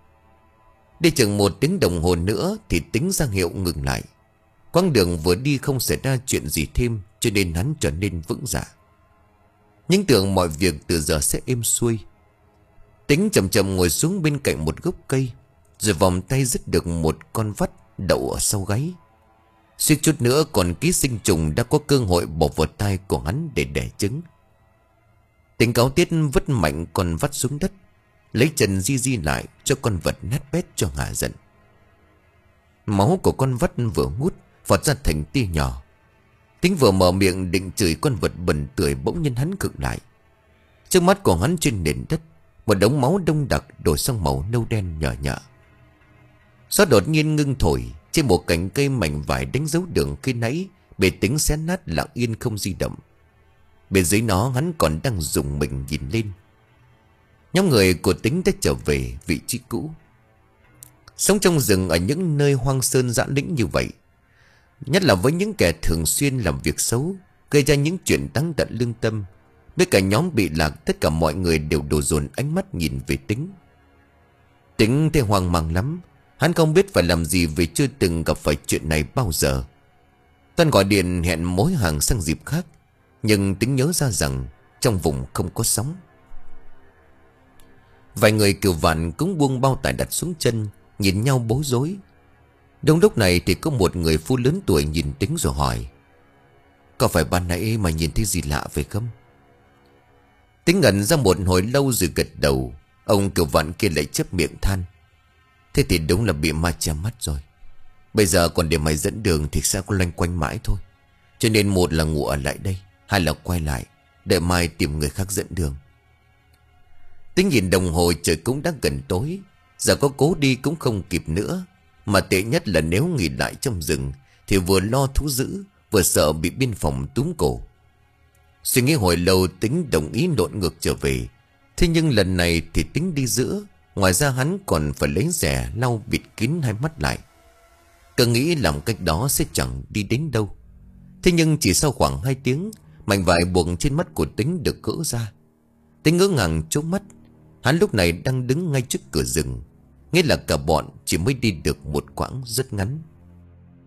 Đi chừng một tiếng đồng hồ nữa thì Tính ra hiệu ngừng lại. Quãng đường vừa đi không xảy ra chuyện gì thêm, cho nên hắn trở nên vững dạ. Nhưng tưởng mọi việc từ giờ sẽ êm xuôi. Tính chậm chậm ngồi xuống bên cạnh một gốc cây, rồi vòng tay dứt được một con vắt đậu ở sau gáy. Suýt chút nữa còn ký sinh trùng đã có cơ hội bò vào tai của hắn để đẻ trứng. Tính cáu tiết vứt mạnh con vắt xuống đất, lấy chân di di lại cho con vật nát bét cho ngả giận. Máu của con vắt vừa ngút vọt ra thành tia nhỏ. Tính vừa mở miệng định chửi con vật bẩn tưởi, bỗng nhiên hắn khựng lại. Trước mắt của hắn trên nền đất, một đống máu đông đặc đổi sang màu nâu đen nhờ nhợ. Gió đột nhiên ngưng thổi, trên một cành cây mảnh vải đánh dấu đường khi nãy bị Tính xé nát lặng yên không di động. Bên dưới nó hắn còn đang dùng mình nhìn lên. Nhóm người của Tính đã trở về vị trí cũ. Sống trong rừng ở những nơi hoang sơn dã lĩnh như vậy, nhất là với những kẻ thường xuyên làm việc xấu, gây ra những chuyện đáng tận lương tâm, với cả nhóm bị lạc, tất cả mọi người đều đổ dồn ánh mắt nhìn về Tính. Tính thấy hoang mang lắm. Hắn không biết phải làm gì vì chưa từng gặp phải chuyện này bao giờ. Toàn gọi điện hẹn mối hàng sang dịp khác, nhưng Tính nhớ ra rằng trong vùng không có sóng. Vài người cừu vạn cũng buông bao tải đặt xuống chân, nhìn nhau bối rối. Đúng lúc này thì có một người phu lớn tuổi nhìn Tính rồi hỏi: "Có phải ban nãy mà nhìn thấy gì lạ phải không?" Tính ngẩn ra một hồi lâu rồi gật đầu. Ông cừu vạn kia lại chép miệng than: "Thế thì đúng là bị ma che mắt rồi. Bây giờ còn để mày dẫn đường thì sẽ có loanh quanh mãi thôi. Cho nên một là ngủ ở lại đây, hai là quay lại, đợi mai tìm người khác dẫn đường." Tính nhìn đồng hồ trời cũng đã gần tối, giờ có cố đi cũng không kịp nữa. Mà tệ nhất là nếu nghỉ lại trong rừng thì vừa lo thú dữ, vừa sợ bị biên phòng túm cổ. Suy nghĩ hồi lâu Tính đồng ý lộn ngược trở về. Thế nhưng lần này thì Tính đi giữa, ngoài ra hắn còn phải lấy rẻ lau bịt kín hai mắt lại. Cứ nghĩ làm cách đó sẽ chẳng đi đến đâu. Thế nhưng chỉ sau khoảng hai tiếng, mảnh vải buộc trên mắt của Tính được gỡ ra. Tính ngỡ ngàng chố mắt. Hắn lúc này đang đứng ngay trước cửa rừng, nghĩa là cả bọn chỉ mới đi được một quãng rất ngắn.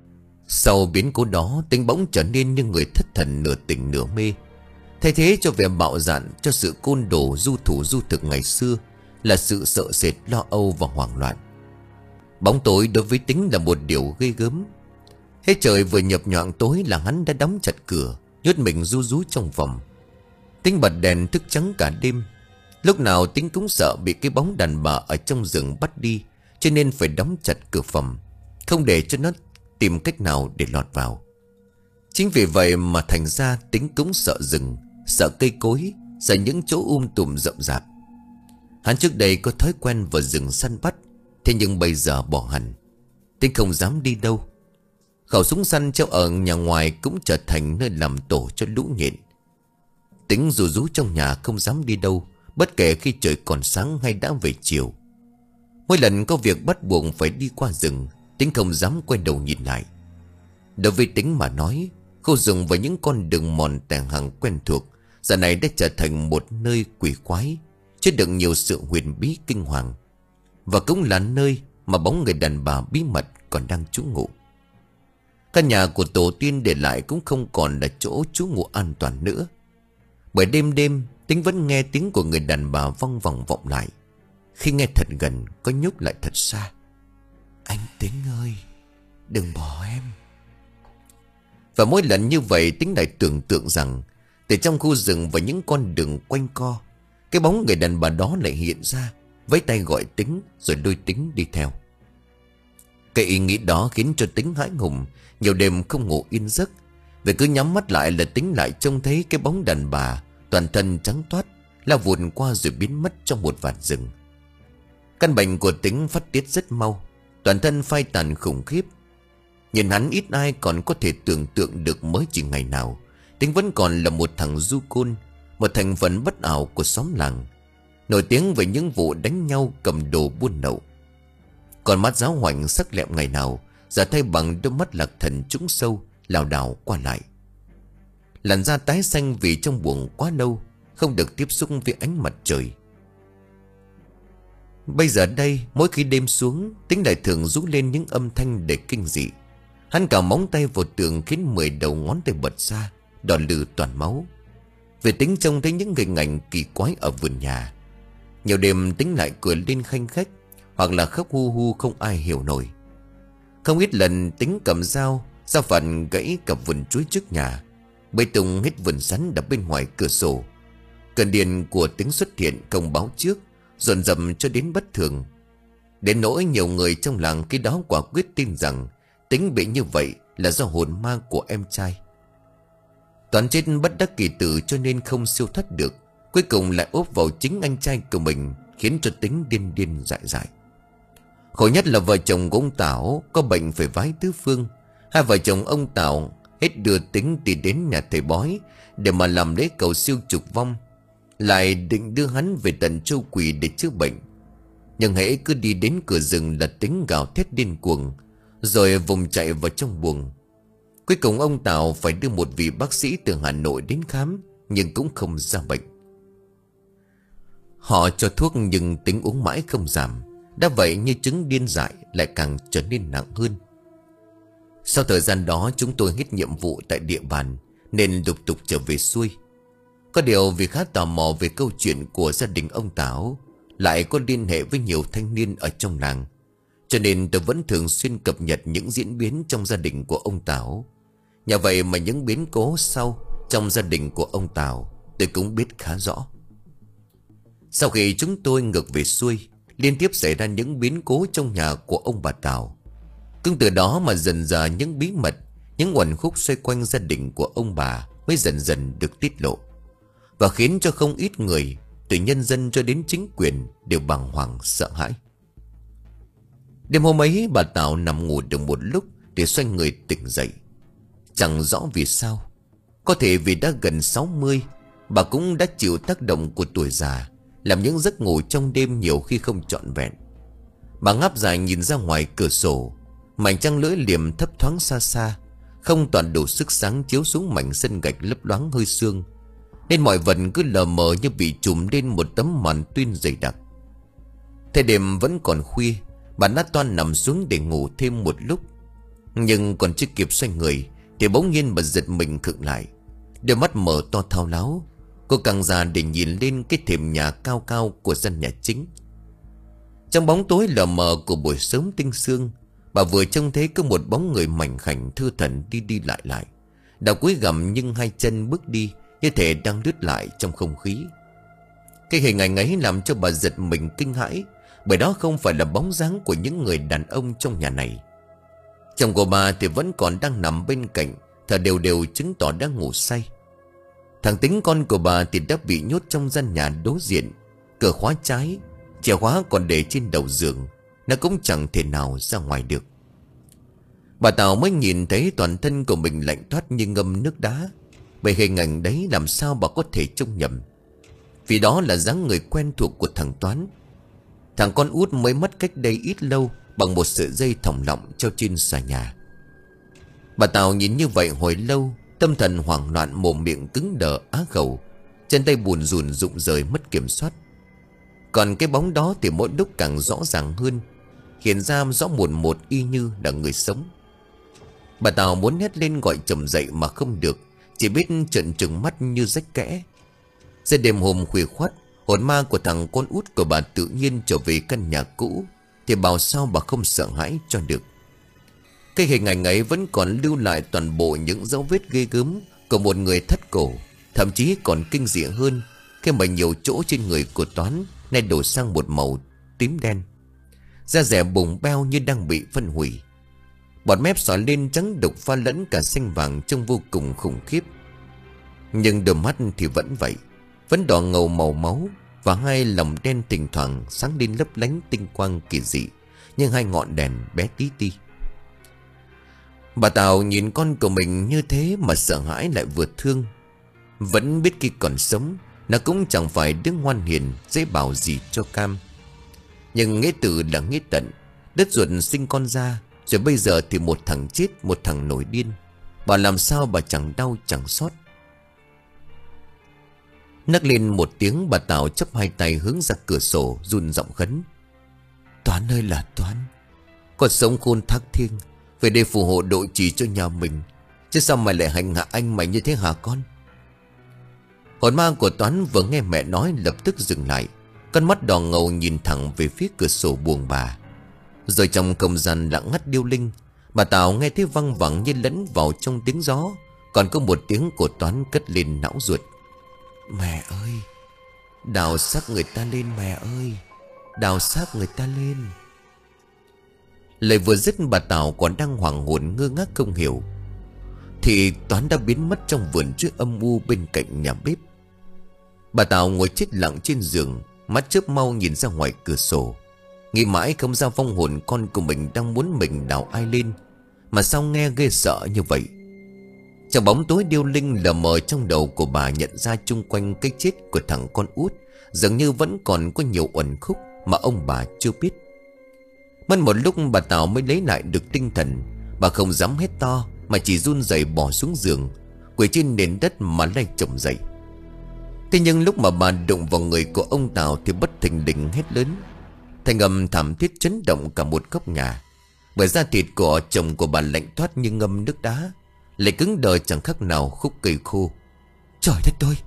Sau biến cố đó, Tính bỗng trở nên như người thất thần nửa tỉnh nửa mê. Thay thế cho vẻ bạo dạn, cho sự côn đồ du thủ du thực ngày xưa là sự sợ sệt, lo âu và hoảng loạn. Bóng tối đối với Tính là một điều ghê gớm. Hết trời vừa nhập nhoạng tối là hắn đã đóng chặt cửa, nhốt mình ru rú trong phòng. Tính bật đèn thức trắng cả đêm. Lúc nào Tính cũng sợ bị cái bóng đàn bà ở trong rừng bắt đi, cho nên phải đóng chặt cửa phòng, không để cho nó tìm cách nào để lọt vào. Chính vì vậy mà thành ra Tính cũng sợ rừng, sợ cây cối, sợ những chỗ um tùm rậm rạp. Hắn trước đây có thói quen vào rừng săn bắt, thế nhưng bây giờ bỏ hẳn. Tính không dám đi đâu. Khẩu súng săn treo ở nhà ngoài cũng trở thành nơi làm tổ cho lũ nhện. Tính rú rú trong nhà, không dám đi đâu, bất kể khi trời còn sáng hay đã về chiều. Mỗi lần có việc bắt buộc phải đi qua rừng, Tính không dám quay đầu nhìn lại. Đối với Tính mà nói, khu rừng và những con đường mòn tèng hàng quen thuộc giờ này đã trở thành một nơi quỷ quái, chứa đựng nhiều sự huyền bí kinh hoàng. Và cũng là nơi mà bóng người đàn bà bí mật còn đang trú ngụ. Căn nhà của tổ tiên để lại cũng không còn là chỗ trú ngụ an toàn nữa. Bởi đêm đêm Tính vẫn nghe tiếng của người đàn bà văng vẳng vọng lại. Khi nghe thật gần, có nhúc lại thật xa. Anh Tính ơi, đừng bỏ em. Và mỗi lần như vậy, Tính lại tưởng tượng rằng từ trong khu rừng và những con đường quanh co, cái bóng người đàn bà đó lại hiện ra, với tay gọi Tính rồi lôi Tính đi theo. Cái ý nghĩ đó khiến cho Tính hãi hùng, nhiều đêm không ngủ yên giấc. Vì cứ nhắm mắt lại là Tính lại trông thấy cái bóng đàn bà toàn thân trắng toát lao vụt qua rồi biến mất trong một vạt rừng. Căn bệnh của Tính phát tiết rất mau, toàn thân phai tàn khủng khiếp. Nhìn hắn ít ai còn có thể tưởng tượng được mới chỉ ngày nào Tính vẫn còn là một thằng du côn, một thành phần bất ảo của xóm làng, nổi tiếng về những vụ đánh nhau cầm đồ buôn lậu. Còn mắt giáo hoành sắc lẹm ngày nào giờ thay bằng đôi mắt lạc thần trũng sâu lảo đảo qua lại. Làn da tái xanh vì trong buồng quá lâu, không được tiếp xúc với ánh mặt trời. Bây giờ đây, mỗi khi đêm xuống, Tính lại thường rú lên những âm thanh để kinh dị. Hắn cào móng tay vào tường khiến mười đầu ngón tay bật ra, đỏ lừ toàn máu. Vì Tính trông thấy những hình ảnh kỳ quái ở vườn nhà. Nhiều đêm Tính lại cười lên khanh khách, hoặc là khóc hu hu không ai hiểu nổi. Không ít lần Tính cầm dao ra phận gãy cả vườn chuối trước nhà, bê tung hết vườn sắn đập bên ngoài cửa sổ. Cơn điên của Tính xuất hiện không báo trước, dồn dập cho đến bất thường. Đến nỗi nhiều người trong làng khi đó quả quyết tin rằng Tính bị như vậy là do hồn ma của em trai. Toàn chết bất đắc kỳ tử cho nên không siêu thoát được, cuối cùng lại ốp vào chính anh trai của mình, khiến cho Tính điên điên dại dại. Khổ nhất là vợ chồng của ông Tảo có bệnh phải vái tứ phương. Hai vợ chồng ông Tảo hết đưa Tính đi đến nhà thầy bói để mà làm lễ cầu siêu trục vong, lại định đưa hắn về tận châu Quỳ để chữa bệnh. Nhưng hễ cứ đi đến cửa rừng là Tính gào thét điên cuồng, rồi vùng chạy vào trong buồng. Cuối cùng ông Tảo phải đưa một vị bác sĩ từ Hà Nội đến khám, nhưng cũng không ra bệnh. Họ cho thuốc nhưng Tính uống mãi không giảm, đã vậy như chứng điên dại lại càng trở nên nặng hơn. Sau thời gian đó chúng tôi hết nhiệm vụ tại địa bàn nên lục tục trở về xuôi. Có điều vì khá tò mò về câu chuyện của gia đình ông Tảo, lại có liên hệ với nhiều thanh niên ở trong làng, cho nên tôi vẫn thường xuyên cập nhật những diễn biến trong gia đình của ông Tảo. Nhờ vậy mà những biến cố sau trong gia đình của ông Tảo tôi cũng biết khá rõ. Sau khi chúng tôi ngược về xuôi, liên tiếp xảy ra những biến cố trong nhà của ông bà Tảo. Cũng từ đó mà dần dần những bí mật, những uẩn khúc xoay quanh gia đình của ông bà mới dần dần được tiết lộ, và khiến cho không ít người, từ nhân dân cho đến chính quyền, đều bàng hoàng sợ hãi. Đêm hôm ấy bà Tảo nằm ngủ được một lúc thì xoay người tỉnh dậy. Chẳng rõ vì sao, có thể vì đã gần sáu mươi, bà cũng đã chịu tác động của tuổi già, làm những giấc ngủ trong đêm nhiều khi không trọn vẹn. Bà ngáp dài nhìn ra ngoài cửa sổ, mảnh trăng lưỡi liềm thấp thoáng xa xa, không toàn đủ sức sáng chiếu xuống mảnh sân gạch lấp loáng hơi sương, nên mọi vật cứ lờ mờ như bị trùm lên một tấm màn tuyên dày đặc. Thế đêm vẫn còn khuya, bà nát toan nằm xuống để ngủ thêm một lúc. Nhưng còn chưa kịp xoay người thì bỗng nhiên bà giật mình khựng lại. Đôi mắt mở to thao láo. Cô căng ra để nhìn lên cái thềm nhà cao cao của gian nhà chính. Trong bóng tối lờ mờ của buổi sớm tinh sương, bà vừa trông thấy có một bóng người mảnh khảnh thư thần đi đi lại lại. Đầu cúi gằm nhưng hai chân bước đi như thể đang lướt lại trong không khí. Cái hình ảnh ấy làm cho bà giật mình kinh hãi, bởi đó không phải là bóng dáng của những người đàn ông trong nhà này. Chồng của bà thì vẫn còn đang nằm bên cạnh, thở đều đều chứng tỏ đang ngủ say. Thằng Tính con của bà thì đã bị nhốt trong gian nhà đối diện, cửa khóa trái, chìa khóa còn để trên đầu giường. Nó cũng chẳng thể nào ra ngoài được. Bà Tào mới nhìn thấy toàn thân của mình lạnh toát như ngâm nước đá. Bởi hình ảnh đấy làm sao bà có thể trông nhầm. Vì đó là dáng người quen thuộc của thằng Toán. Thằng con út mới mất cách đây ít lâu bằng một sợi dây thòng lọng treo trên xà nhà. Bà Tào nhìn như vậy hồi lâu, tâm thần hoảng loạn, mồm miệng cứng đờ á khẩu, chân tay buồn rùn rụng rời mất kiểm soát. Còn cái bóng đó thì mỗi lúc càng rõ ràng hơn, hiện ra rõ mồn một y như là người sống. Bà Tào muốn hét lên gọi chồng dậy mà không được, chỉ biết trợn trừng mắt như rách kẽ. Giữa đêm hôm khuya khoắt, hồn ma của thằng con út của bà tự nhiên trở về căn nhà cũ, thì bảo sao bà không sợ hãi cho được. Cái hình ảnh ấy vẫn còn lưu lại toàn bộ những dấu vết ghê gớm của một người thắt cổ. Thậm chí còn kinh dị hơn khi mà nhiều chỗ trên người của Toán nay đổ sang một màu tím đen, da dẻ bùng beo như đang bị phân hủy. Bọt mép xỏi lên trắng đục pha lẫn cả xanh vàng trông vô cùng khủng khiếp. Nhưng đôi mắt thì vẫn vậy, vẫn đỏ ngầu màu máu, và hai lòng đen thỉnh thoảng sáng lên lấp lánh tinh quang kỳ dị như hai ngọn đèn bé tí ti. Bà Tào nhìn con của mình như thế mà sợ hãi lại vừa thương. Vẫn biết khi còn sống nó cũng chẳng phải đứa ngoan hiền dễ bảo gì cho cam. Nhưng nghĩa tử là nghĩa tận, đất ruột sinh con ra, rồi bây giờ thì một thằng chết, một thằng nổi điên. Bà làm sao bà chẳng đau chẳng xót. Nấc lên một tiếng, bà Tào chắp hai tay hướng ra cửa sổ, run giọng khấn: Toán ơi là Toán, con sống khôn thác thiêng, về đây phù hộ độ trì cho nhà mình, chứ sao mày lại hành hạ anh mày như thế hả con? Hồn ma của Toán vừa nghe mẹ nói lập tức dừng lại, con mắt đỏ ngầu nhìn thẳng về phía cửa sổ buồng bà. Rồi trong không gian lặng ngắt điêu linh, bà Tào nghe thấy văng vẳng như lẫn vào trong tiếng gió, còn có một tiếng của Toán cất lên não ruột: Mẹ ơi, đào xác người ta lên, mẹ ơi, đào xác người ta lên. Lời vừa dứt, bà Tào còn đang hoảng hồn ngơ ngác không hiểu, thì Toán đã biến mất trong vườn trước âm u bên cạnh nhà bếp. Bà Tào ngồi chết lặng trên giường, mắt chớp mau nhìn ra ngoài cửa sổ, nghĩ mãi không ra vong hồn con của mình đang muốn mình đào ai lên, mà sao nghe ghê sợ như vậy. Trong bóng tối điêu linh lờ mờ trong đầu của bà nhận ra chung quanh cái chết của thằng con út dường như vẫn còn có nhiều uẩn khúc mà ông bà chưa biết. Mất một lúc bà Tào mới lấy lại được tinh thần. Bà không dám hét to mà chỉ run rẩy bỏ xuống giường, quỳ trên nền đất mà lay chồng dậy. Thế nhưng lúc mà bà đụng vào người của ông Tào thì bất thình lình hét lớn. Thanh âm thảm thiết chấn động cả một góc nhà, bởi da thịt của chồng của bà lạnh toát như ngâm nước đá, lại cứng đờ chẳng khác nào khúc cây khô. Trời đất ơi!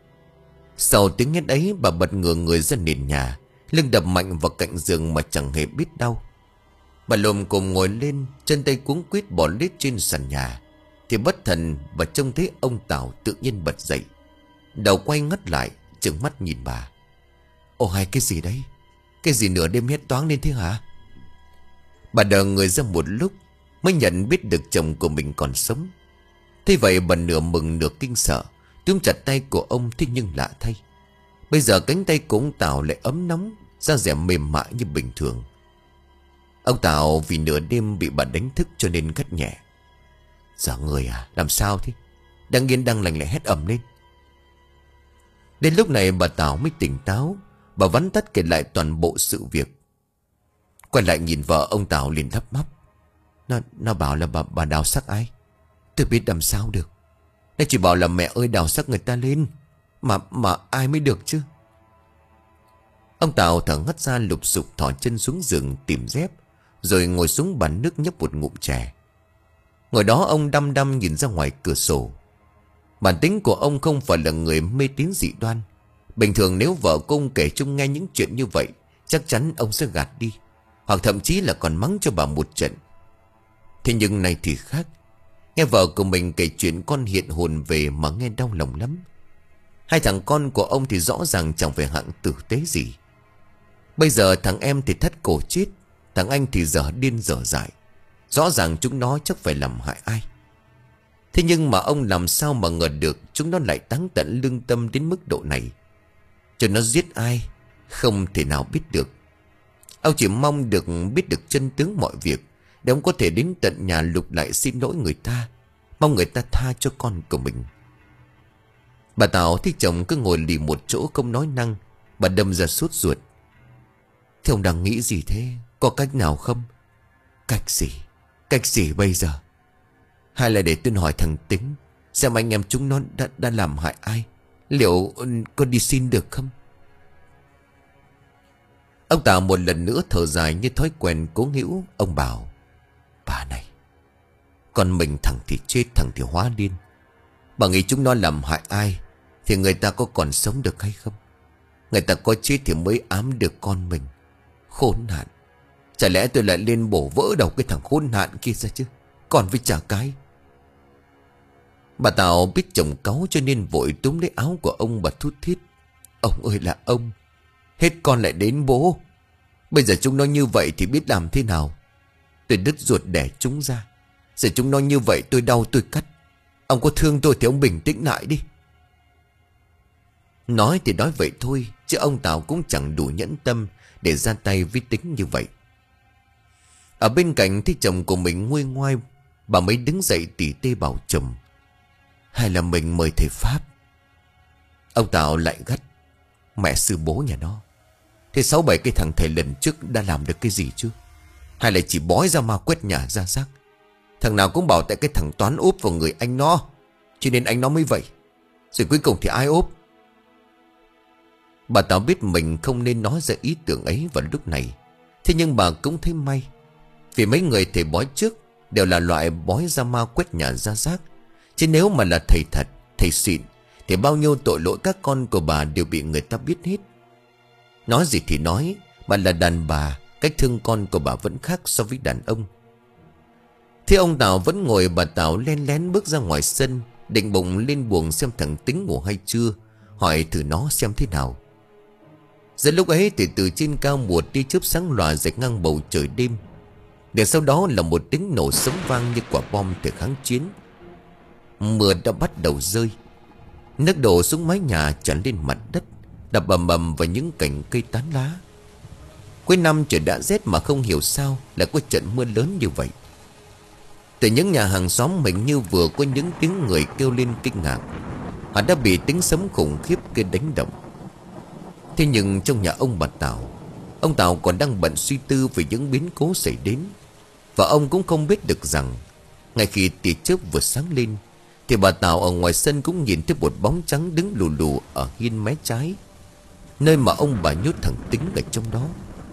Sau tiếng hét ấy, bà bật ngửa người ra nền nhà, lưng đập mạnh vào cạnh giường mà chẳng hề biết đau. Bà lồm cồm ngồi lên, chân tay cuống quýt bỏ lết trên sàn nhà, thì bất thần bà trông thấy ông Tào tự nhiên bật dậy, đầu quay ngắt lại, trừng mắt nhìn bà. Ồ hay, cái gì đấy? Cái gì nửa đêm hét toáng lên thế hả? Bà đờ người ra một lúc mới nhận biết được chồng của mình còn sống. Thế vậy bà nửa mừng nửa kinh sợ túm chặt tay của ông. Thế nhưng lạ thay, bây giờ cánh tay của ông Tào lại ấm nóng, da dẻ mềm mại như bình thường. Ông Tào vì nửa đêm bị bà đánh thức cho nên gắt nhẹ: Giờ người à, làm sao thế? Đang yên đang lành lại hét ầm lên. Đến lúc này bà Tào mới tỉnh táo. Bà vắn tắt kể lại toàn bộ sự việc. Quay lại nhìn vợ, ông Tào liền thắc mắc: Nó, nó bảo là bà, bà đào xác ai? Tôi biết làm sao được. Nó chỉ bảo là mẹ ơi đào xác người ta lên. Mà mà ai mới được chứ? Ông Tào thở ngắt ra, lục sục thỏ chân xuống giường tìm dép, rồi ngồi xuống bàn nước nhấp một ngụm chè. Ngồi đó ông đăm đăm nhìn ra ngoài cửa sổ. Bản tính của ông không phải là người mê tín dị đoan. Bình thường nếu vợ công kể chung nghe những chuyện như vậy, chắc chắn ông sẽ gạt đi, hoặc thậm chí là còn mắng cho bà một trận. Thế nhưng nay thì khác. Nghe vợ của mình kể chuyện con hiện hồn về mà nghe đau lòng lắm. Hai thằng con của ông thì rõ ràng chẳng phải hạng tử tế gì. Bây giờ thằng em thì thắt cổ chết, thằng anh thì dở điên dở dại. Rõ ràng chúng nó chắc phải làm hại ai. Thế nhưng mà ông làm sao mà ngờ được chúng nó lại táng tận lương tâm đến mức độ này. Cho nó giết ai không thể nào biết được. Ông chỉ mong được biết được chân tướng mọi việc, để ông có thể đến tận nhà lục lại xin lỗi người ta, mong người ta tha cho con của mình. Bà Tảo thấy chồng cứ ngồi lì một chỗ không nói năng. Bà đâm ra sốt ruột. Thế ông đang nghĩ gì thế? Có cách nào không? Cách gì? Cách gì bây giờ? Hay là để tôi hỏi thằng Tính, xem anh em chúng nó đã, đã làm hại ai? Liệu có đi xin được không? Ông Tảo một lần nữa thở dài như thói quen cố hữu. Ông bảo: bà này, con mình thằng thì chết, thằng thì hóa điên. Bà nghĩ chúng nó làm hại ai thì người ta có còn sống được hay không? Người ta có chết thì mới ám được con mình. Khốn nạn. Chả lẽ tôi lại lên bổ vỡ đầu cái thằng khốn nạn kia ra chứ? Còn với chả cái. Bà Tảo biết chồng cáu cho nên vội túm lấy áo của ông bà thút thít. Ông ơi là ông, hết con lại đến bố. Bây giờ chúng nó như vậy thì biết làm thế nào? Tôi đứt ruột đẻ chúng ra. Giờ chúng nó như vậy tôi đau tôi cắt. Ông có thương tôi thì ông bình tĩnh lại đi. Nói thì nói vậy thôi, chứ ông Tảo cũng chẳng đủ nhẫn tâm để ra tay với Tính như vậy. Ở bên cạnh thấy chồng của mình nguôi ngoai, bà mới đứng dậy tỉ tê bảo chồng: hay là mình mời thầy Pháp? Ông Tảo lại gắt: mẹ sư bố nhà nó, thế sáu bảy cái thằng thầy lần trước đã làm được cái gì chứ? Hay là chỉ bói ra ma quét nhà ra xác? Thằng nào cũng bảo tại cái thằng Toán úp vào người anh nó, cho nên anh nó mới vậy. Rồi cuối cùng thì ai úp? Bà Tảo biết mình không nên nói ra ý tưởng ấy vào lúc này. Thế nhưng bà cũng thấy may, vì mấy người thầy bói trước đều là loại bói ra ma quét nhà ra xác. Chứ nếu mà là thầy thật, thầy xịn, thì bao nhiêu tội lỗi các con của bà đều bị người ta biết hết. Nói gì thì nói, bà là đàn bà, cách thương con của bà vẫn khác so với đàn ông. Thế ông Tảo vẫn ngồi, bà Tảo len lén bước ra ngoài sân, định bụng lên buồng xem thằng Tính ngủ hay chưa, hỏi thử nó xem thế nào. Giữa lúc ấy thì từ trên cao một tia chớp sáng lòa rạch ngang bầu trời đêm, để sau đó là một tiếng nổ sống vang như quả bom thời kháng chiến. Mưa đã bắt đầu rơi. Nước đổ xuống mái nhà tràn lên mặt đất, đập ầm ầm vào những cành cây tán lá. Cuối năm trời đã rét mà không hiểu sao lại có trận mưa lớn như vậy. Từ những nhà hàng xóm mình như vừa có những tiếng người kêu lên kinh ngạc. Họ đã bị tiếng sấm khủng khiếp kia đánh động. Thế nhưng trong nhà ông bà Tảo, ông Tảo còn đang bận suy tư về những biến cố xảy đến. Và ông cũng không biết được rằng ngay khi tia chớp vừa sáng lên, thì bà Tảo ở ngoài sân cũng nhìn thấy một bóng trắng đứng lù lù ở hiên mé trái, nơi mà ông bà nhốt thằng Tính ở trong đó.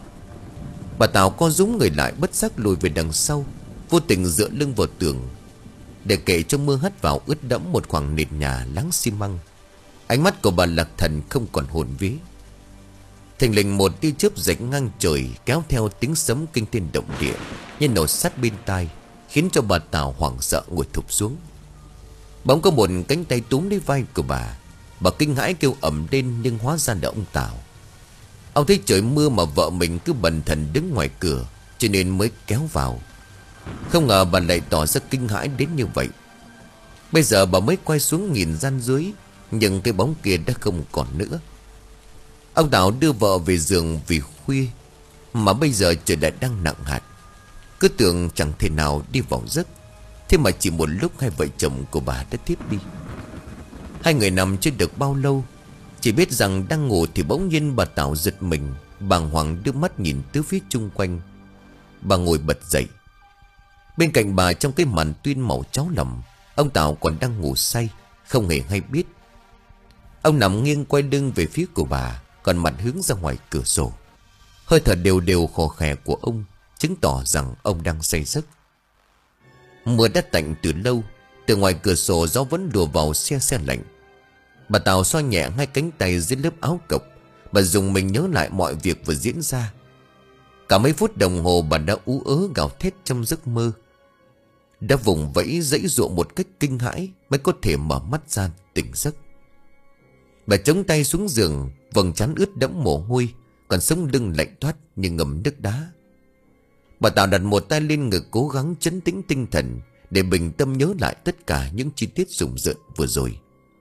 Bà Tảo co rúm người lại, bất giác lùi về đằng sau, vô tình dựa lưng vào tường, để kệ cho mưa hắt vào ướt đẫm một khoảng nền nhà láng xi măng. Ánh mắt của bà Lạc Thần không còn hồn vía. Thình lình một tia chớp rạch ngang trời, kéo theo tiếng sấm kinh thiên động địa như nổ sắt bên tai, khiến cho bà Tảo hoảng sợ ngồi thụp xuống. Bỗng có một cánh tay túm lấy vai của bà. Bà kinh hãi kêu ầm lên, nhưng hóa ra là ông Tảo. Ông thấy trời mưa mà vợ mình cứ bần thần đứng ngoài cửa, cho nên mới kéo vào. Không ngờ bà lại tỏ ra kinh hãi đến như vậy. Bây giờ bà mới quay xuống nhìn gian dưới, nhưng cái bóng kia đã không còn nữa. Ông Tảo đưa vợ về giường vì khuya, mà bây giờ trời lại đang nặng hạt. Cứ tưởng chẳng thể nào đi vào giấc, thế mà chỉ một lúc hai vợ chồng của bà đã thiếp đi. Hai người nằm chưa được bao lâu, chỉ biết rằng đang ngủ thì bỗng nhiên bà Tảo giật mình, bàng hoàng đưa mắt nhìn tứ phía chung quanh. Bà ngồi bật dậy. Bên cạnh bà trong cái màn tuyên màu cháo lòng, ông Tảo còn đang ngủ say, không hề hay biết. Ông nằm nghiêng quay lưng về phía của bà, còn mặt hướng ra ngoài cửa sổ. Hơi thở đều đều khò khè của ông chứng tỏ rằng ông đang say giấc. Mưa đã tạnh từ lâu. Từ ngoài cửa sổ gió vẫn đùa vào xe xe lạnh. Bà Tào xoa nhẹ hai cánh tay dưới lớp áo cộc. Bà dùng mình nhớ lại mọi việc vừa diễn ra. Cả mấy phút đồng hồ bà đã ú ớ gào thét trong giấc mơ. Đã vùng vẫy dãy dụa một cách kinh hãi mới có thể mở mắt ra tỉnh giấc. Bà chống tay xuống giường, vầng trán ướt đẫm mồ hôi, còn sống lưng lạnh toát như ngầm nước đá. Bà Tào đặt một tay lên ngực cố gắng trấn tĩnh tinh thần để bình tâm nhớ lại tất cả những chi tiết rùng rợn vừa rồi.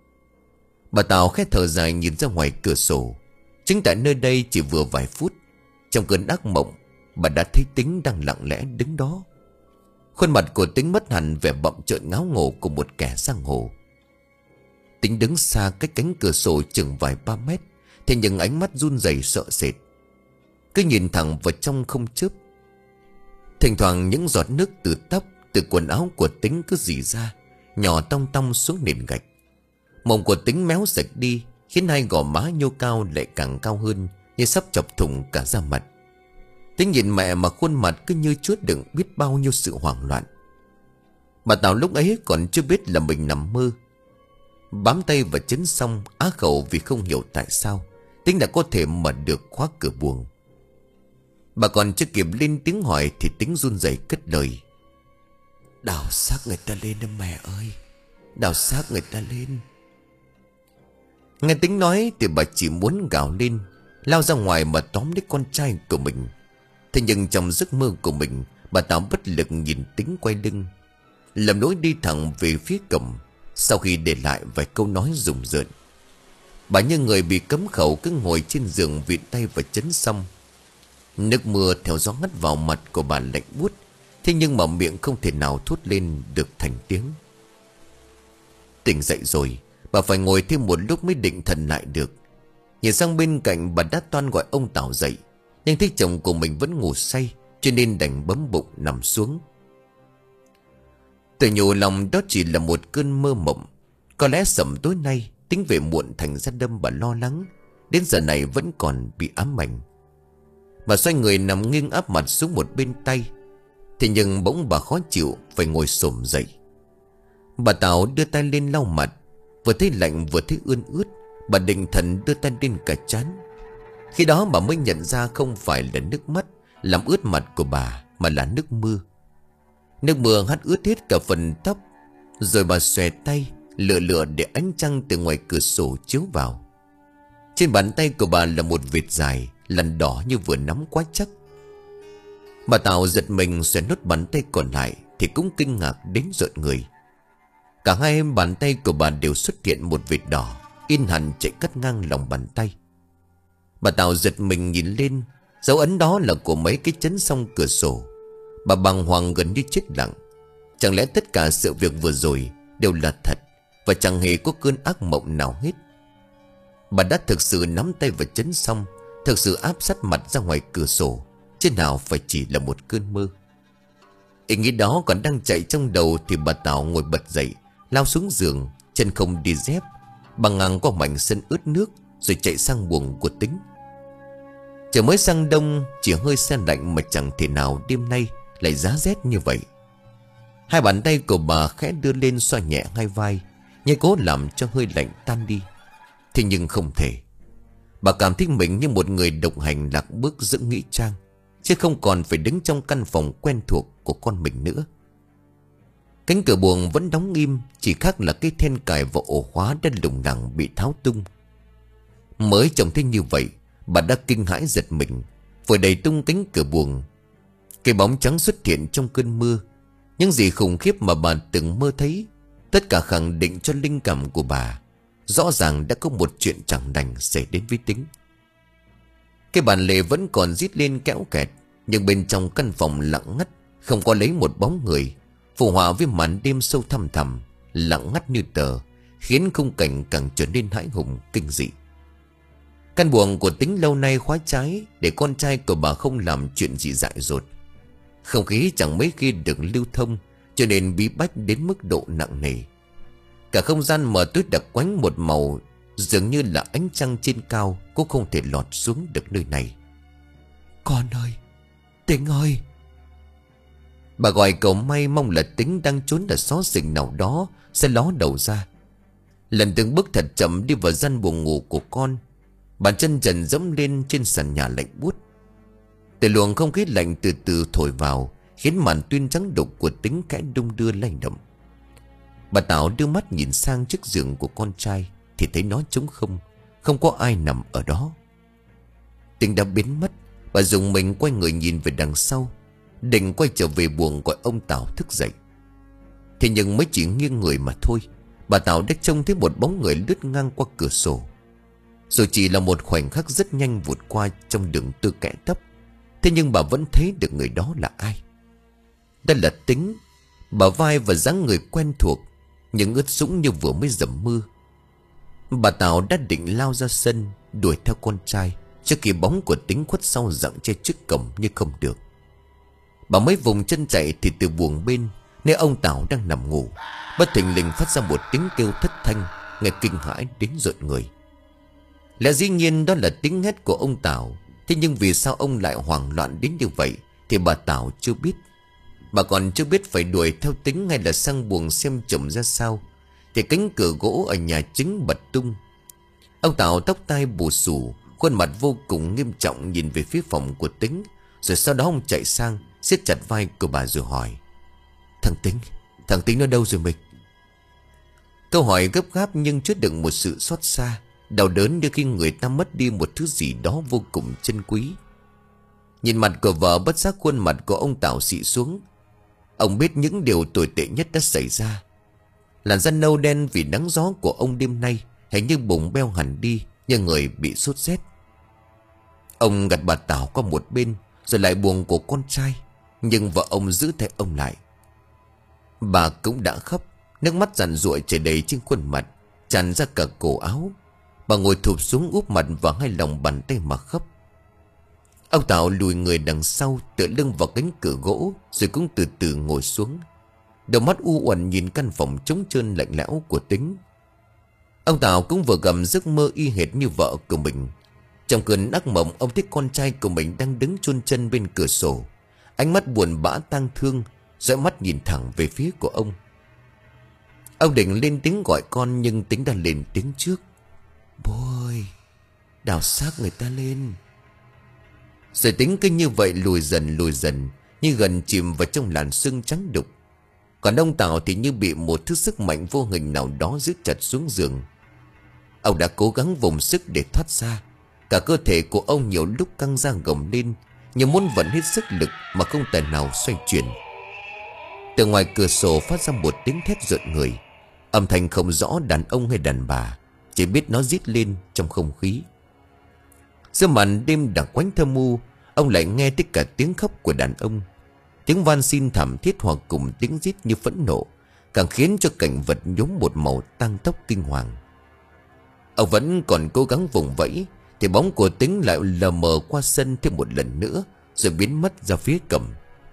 Bà Tào khẽ thở dài nhìn ra ngoài cửa sổ. Chính tại nơi đây chỉ vừa vài phút, trong cơn ác mộng, bà đã thấy Tính đang lặng lẽ đứng đó. Khuôn mặt của Tính mất hẳn vẻ bậm trợn ngáo ngổ của một kẻ giang hồ. Tính đứng xa cách cánh cửa sổ chừng vài ba mét, thế nhưng ánh mắt run rẩy sợ sệt, cứ nhìn thẳng vào trong không chớp. Thỉnh thoảng những giọt nước từ tóc, từ quần áo của Tính cứ rỉ ra, nhỏ tong tong xuống nền gạch. Mồm của Tính méo sạch đi, khiến hai gò má nhô cao lại càng cao hơn, như sắp chọc thủng cả da mặt. Tính nhìn mẹ mà khuôn mặt cứ như chứa đựng biết bao nhiêu sự hoảng loạn. Bà Tào lúc ấy còn chưa biết là mình nằm mơ. Bám tay vào chấn xong, á khẩu vì không hiểu tại sao Tính đã có thể mở được khóa cửa buồng. Bà còn chưa kịp lên tiếng hỏi thì Tính run rẩy cất lời: "Đào xác người ta lên đó mẹ ơi, đào xác người ta lên." Nghe Tính nói thì bà chỉ muốn gào lên, lao ra ngoài mà tóm lấy con trai của mình. Thế nhưng trong giấc mơ của mình, bà Tào bất lực nhìn Tính quay lưng, lầm lối đi thẳng về phía cổng. Sau khi để lại vài câu nói rùng rợn, bà như người bị cấm khẩu cứ ngồi trên giường vịn tay vào chấn xong. Nước mưa theo gió ngắt vào mặt của bà lạnh buốt, thế nhưng mà miệng không thể nào thốt lên được thành tiếng. Tỉnh dậy rồi, bà phải ngồi thêm một lúc mới định thần lại được. Nhìn sang bên cạnh, bà đã toan gọi ông Tào dậy, nhưng thấy chồng của mình vẫn ngủ say, cho nên đành bấm bụng nằm xuống. Tự nhủ lòng đó chỉ là một cơn mơ mộng. Có lẽ sẩm tối nay Tính về muộn thành ra đâm bà lo lắng, đến giờ này vẫn còn bị ám ảnh. Bà xoay người nằm nghiêng áp mặt xuống một bên tay. Thế nhưng bỗng bà khó chịu, phải ngồi xổm dậy. Bà Tào đưa tay lên lau mặt, vừa thấy lạnh vừa thấy ươn ướt. Bà định thần đưa tay lên cả trán. Khi đó bà mới nhận ra không phải là nước mắt làm ướt mặt của bà, mà là nước mưa. Nước mưa hắt ướt hết cả phần tóc. Rồi bà xòe tay lựa lựa để ánh trăng từ ngoài cửa sổ chiếu vào. Trên bàn tay của bà là một vệt dài, lằn đỏ như vừa nắm quá chắc. Bà Tào giật mình xòe nốt bàn tay còn lại thì cũng kinh ngạc đến rợn người. Cả hai bàn tay của bà đều xuất hiện một vệt đỏ, in hẳn chạy cắt ngang lòng bàn tay. Bà Tào giật mình nhìn lên, dấu ấn đó là của mấy cái chấn song cửa sổ. Bà bàng hoàng gần như chết lặng. Chẳng lẽ tất cả sự việc vừa rồi đều là thật, và chẳng hề có cơn ác mộng nào hết? Bà đã thực sự nắm tay vào chấn song, thực sự áp sát mặt ra ngoài cửa sổ, chứ nào phải chỉ là một cơn mơ. Ý nghĩ đó còn đang chạy trong đầu thì bà Tào ngồi bật dậy, lao xuống giường, chân không đi dép, bà ngang qua mảnh sân ướt nước, rồi chạy sang buồng của Tính. Trời mới sang đông, chỉ hơi se lạnh mà chẳng thể nào đêm nay lại giá rét như vậy. Hai bàn tay của bà khẽ đưa lên xoa nhẹ hai vai, như cố làm cho hơi lạnh tan đi. Thế nhưng không thể. Bà cảm thấy mình như một người độc hành lạc bước giữa nghĩa trang, chứ không còn phải đứng trong căn phòng quen thuộc của con mình nữa. Cánh cửa buồng vẫn đóng im, chỉ khác là cái then cài vào ổ khóa đã lủng lẳng bị tháo tung. Mới trông thấy như vậy, bà đã kinh hãi giật mình, vội đẩy tung cánh cửa buồng. Cái bóng trắng xuất hiện trong cơn mưa. Những gì khủng khiếp mà bà từng mơ thấy, tất cả khẳng định cho linh cảm của bà. Rõ ràng đã có một chuyện chẳng lành xảy đến với Tính. Cái bàn lề vẫn còn rít lên kéo kẹt, nhưng bên trong căn phòng lặng ngắt, không có lấy một bóng người, phù hòa với màn đêm sâu thăm thẳm, lặng ngắt như tờ, khiến khung cảnh càng trở nên hãi hùng kinh dị. Căn buồng của Tính lâu nay khóa trái, để con trai của bà không làm chuyện gì dại dột. Không khí chẳng mấy khi được lưu thông, cho nên bí bách đến mức độ nặng nề. Cả không gian mờ tối đặc quánh một màu, dường như là ánh trăng trên cao cũng không thể lọt xuống được nơi này. Con ơi, Tính ơi! Bà gọi cầu may mong là Tính đang trốn ở xó xỉnh nào đó sẽ ló đầu ra. Lần từng bước thật chậm đi vào gian buồng ngủ của con. Bàn chân trần dẫm lên trên sàn nhà lạnh buốt. Từ luồng không khí lạnh từ từ thổi vào, khiến màn tuyên trắng đục của Tính khẽ đung đưa lay động. Bà Tảo đưa mắt nhìn sang chiếc giường của con trai thì thấy nó trống không, không có ai nằm ở đó. Tính đã biến mất. Bà dùng mình quay người nhìn về đằng sau, định quay trở về buồng gọi ông Tảo thức dậy. Thế nhưng mới chỉ nghiêng người mà thôi, bà Tảo đã trông thấy một bóng người lướt ngang qua cửa sổ. Rồi chỉ là một khoảnh khắc rất nhanh vụt qua trong đường tư kẽ thấp. Thế nhưng bà vẫn thấy được người đó là ai. Đó là Tính. Bà vai và dáng người quen thuộc, nhưng ướt sũng như vừa mới dầm mưa. Bà Tảo đã định lao ra sân đuổi theo con trai, trước khi bóng của Tính khuất sau rặng che trước cổng như không được. Bà mới vùng chân chạy thì từ buồng bên, nơi ông Tảo đang nằm ngủ, bất thình lình phát ra một tiếng kêu thất thanh, nghe kinh hãi đến rợn người. Lẽ dĩ nhiên đó là tiếng hét của ông Tảo. Thế nhưng vì sao ông lại hoảng loạn đến như vậy thì bà Tảo chưa biết. Bà còn chưa biết phải đuổi theo Tính hay là sang buồng xem chồng ra sao, thì cánh cửa gỗ ở nhà chính bật tung. Ông Tảo tóc tai bù xù, khuôn mặt vô cùng nghiêm trọng nhìn về phía phòng của Tính. Rồi sau đó ông chạy sang siết chặt vai của bà rồi hỏi: Thằng Tính, thằng Tính nó đâu rồi mình? Câu hỏi gấp gáp nhưng chứa đựng một sự xót xa, đau đớn như khi người ta mất đi một thứ gì đó vô cùng chân quý. Nhìn mặt của vợ, bất giác khuôn mặt của ông Tảo xị xuống. Ông biết những điều tồi tệ nhất đã xảy ra. Làn da nâu đen vì nắng gió của ông đêm nay hình như bùng beo hẳn đi, như người bị sốt rét. Ông gạt bà Tảo qua một bên, rồi lại buồng của con trai, nhưng vợ ông giữ tay ông lại. Bà cũng đã khóc, nước mắt giàn giụa chảy đầy trên khuôn mặt, tràn ra cả cổ áo. Bà ngồi thụp xuống úp mặt vào hai lòng bàn tay mà khóc. Ông Tảo lùi người đằng sau, tựa lưng vào cánh cửa gỗ, rồi cũng từ từ ngồi xuống. Đầu mắt u uẩn nhìn căn phòng trống trơn lạnh lẽo của Tính. Ông Tảo cũng vừa gầm giấc mơ y hệt như vợ của mình. Trong cơn ác mộng, ông thấy con trai của mình đang đứng chôn chân bên cửa sổ, ánh mắt buồn bã tang thương, dõi mắt nhìn thẳng về phía của ông. Ông định lên tiếng gọi con, nhưng Tính đã lên tiếng trước: Bố ơi, đào xác người ta lên. Rồi Tính cứ như vậy lùi dần lùi dần, như gần chìm vào trong làn sương trắng đục. Còn ông Tảo thì như bị một thứ sức mạnh vô hình nào đó giữ chặt xuống giường. Ông đã cố gắng vùng sức để thoát ra. Cả cơ thể của ông nhiều lúc căng ra gồng lên, như muốn vận hết sức lực mà không tài nào xoay chuyển. Từ ngoài cửa sổ phát ra một tiếng thét rợn người. Âm thanh không rõ đàn ông hay đàn bà, chỉ biết nó rít lên trong không khí. Giữa màn đêm đặc quánh thơ mu, ông lại nghe tất cả tiếng khóc của đàn ông. Tiếng van xin thảm thiết hòa cùng tiếng rít như phẫn nộ, càng khiến cho cảnh vật nhuốm một màu tang tóc kinh hoàng. Ông vẫn còn cố gắng vùng vẫy thì bóng của Tính lại lờ mờ qua sân thêm một lần nữa, rồi biến mất ra phía cổng.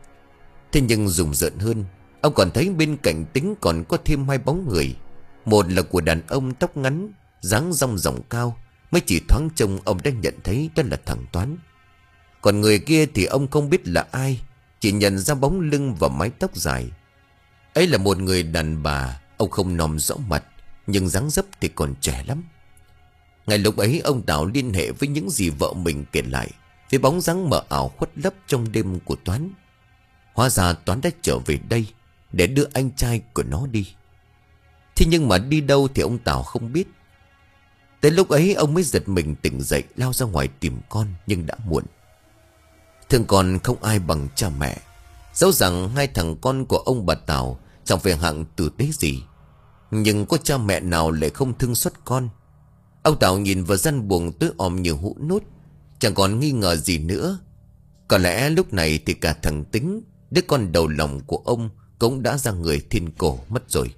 Thế nhưng rùng rợn hơn, ông còn thấy bên cạnh Tính còn có thêm hai bóng người. Một là của đàn ông tóc ngắn, dáng dong dỏng cao, mới chỉ thoáng trông ông đã nhận thấy đó là thằng Toán. Còn người kia thì ông không biết là ai, chỉ nhận ra bóng lưng và mái tóc dài. Ấy là một người đàn bà, ông không nom rõ mặt, nhưng dáng dấp thì còn trẻ lắm. Ngay lúc ấy ông Tảo liên hệ với những gì vợ mình kể lại với bóng dáng mờ ảo khuất lấp trong đêm của Toán. Hóa ra Toán đã trở về đây để đưa anh trai của nó đi. Thế nhưng mà đi đâu thì ông Tảo không biết. Tới lúc ấy ông mới giật mình tỉnh dậy, lao ra ngoài tìm con, nhưng đã muộn. Thương con không ai bằng cha mẹ. Dẫu rằng hai thằng con của ông bà Tảo chẳng phải hạng tử tế gì, nhưng có cha mẹ nào lại không thương xót con. Ông Tảo nhìn vào gian buồng tối om như hũ nút, chẳng còn nghi ngờ gì nữa. Có lẽ lúc này thì cả thằng Tính, đứa con đầu lòng của ông, cũng đã ra người thiên cổ mất rồi.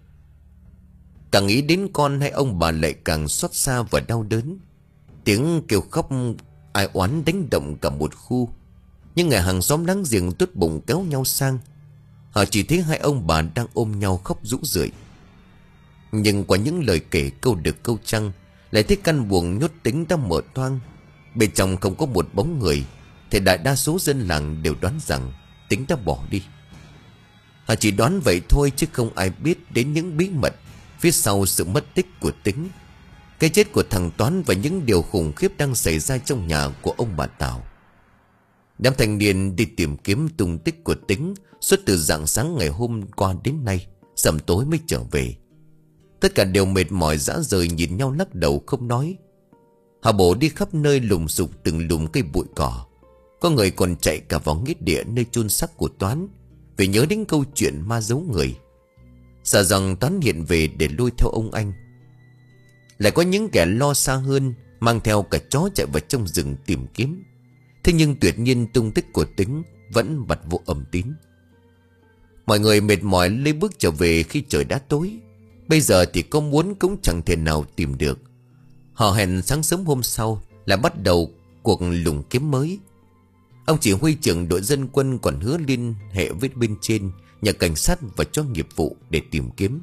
Càng nghĩ đến con hay ông bà lại càng xót xa và đau đớn. Tiếng kêu khóc ai oán đánh động cả một khu. Nhưng người hàng xóm láng giềng tốt bụng kéo nhau sang. Họ chỉ thấy hai ông bà đang ôm nhau khóc rũ rượi. Nhưng qua những lời kể câu được câu trăng, lại thấy căn buồng nhốt Tính đã mở toang. Bên trong không có một bóng người, thì đại đa số dân làng đều đoán rằng Tính đã bỏ đi. Họ chỉ đoán vậy thôi chứ không ai biết đến những bí mật phía sau sự mất tích của Tính. Cái chết của thằng Toán và những điều khủng khiếp đang xảy ra trong nhà của ông bà Tào. Đám thanh niên đi tìm kiếm tung tích của Tính suốt từ rạng sáng ngày hôm qua đến nay, sầm tối mới trở về. Tất cả đều mệt mỏi rã rời nhìn nhau lắc đầu không nói. Họ bổ đi khắp nơi lùng sục từng lùm cây bụi cỏ. Có người còn chạy cả vào nghĩa địa nơi chôn xác của Toán, vì nhớ đến câu chuyện ma giấu người, sợ rằng Toán hiện về để lôi theo ông anh. Lại có những kẻ lo xa hơn, mang theo cả chó chạy vào trong rừng tìm kiếm. Thế nhưng tuyệt nhiên tung tích của Tính vẫn bặt vô âm tín. Mọi người mệt mỏi lấy bước trở về khi trời đã tối. Bây giờ thì có muốn cũng chẳng thể nào tìm được. Họ hẹn sáng sớm hôm sau là bắt đầu cuộc lùng kiếm mới. Ông chỉ huy trưởng đội dân quân còn hứa liên hệ với bên trên, nhà cảnh sát và cho nghiệp vụ để tìm kiếm.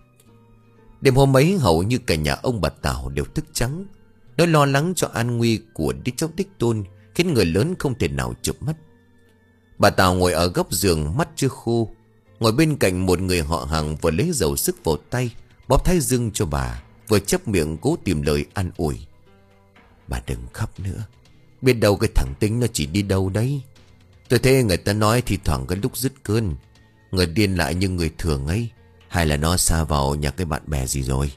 Đêm hôm ấy hầu như cả nhà ông bà Tào đều thức trắng. Nỗi lo lắng cho an nguy của đứa cháu đích tôn khiến người lớn không thể nào chợp mắt. Bà Tào ngồi ở góc giường, mắt chưa khô. Ngồi bên cạnh một người họ hàng vừa lấy dầu sức vào tay, bóp thái dương cho bà, vừa chép miệng cố tìm lời an ủi. Bà đừng khóc nữa. Biết đâu cái thằng Tính nó chỉ đi đâu đấy. Tôi thấy người ta nói thì thoảng cái lúc dứt cơn, người điên lại như người thường ấy. Hay là nó xa vào nhà cái bạn bè gì rồi.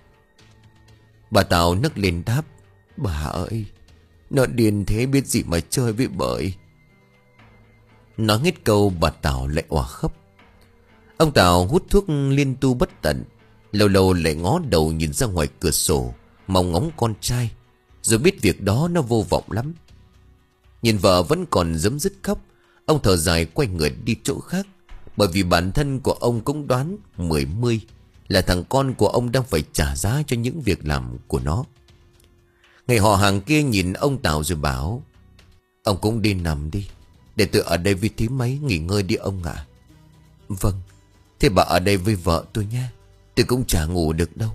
Bà Tào nức lên đáp. Bà ơi, nó điên thế biết gì mà chơi với bời. Nói hết câu bà Tào lại òa khóc. Ông Tào hút thuốc liên tu bất tận, lâu lâu lại ngó đầu nhìn ra ngoài cửa sổ, mong ngóng con trai, rồi biết việc đó nó vô vọng lắm. Nhìn vợ vẫn còn giấm dứt khóc, ông thở dài quay người đi chỗ khác. Bởi vì bản thân của ông cũng đoán mười mươi là thằng con của ông đang phải trả giá cho những việc làm của nó. Ngày họ hàng kia nhìn ông Tào rồi bảo: Ông cũng đi nằm đi, để tôi ở đây với thím ấy nghỉ ngơi đi ông ạ. Vâng, thế bà ở đây với vợ tôi nha, tôi cũng chả ngủ được đâu.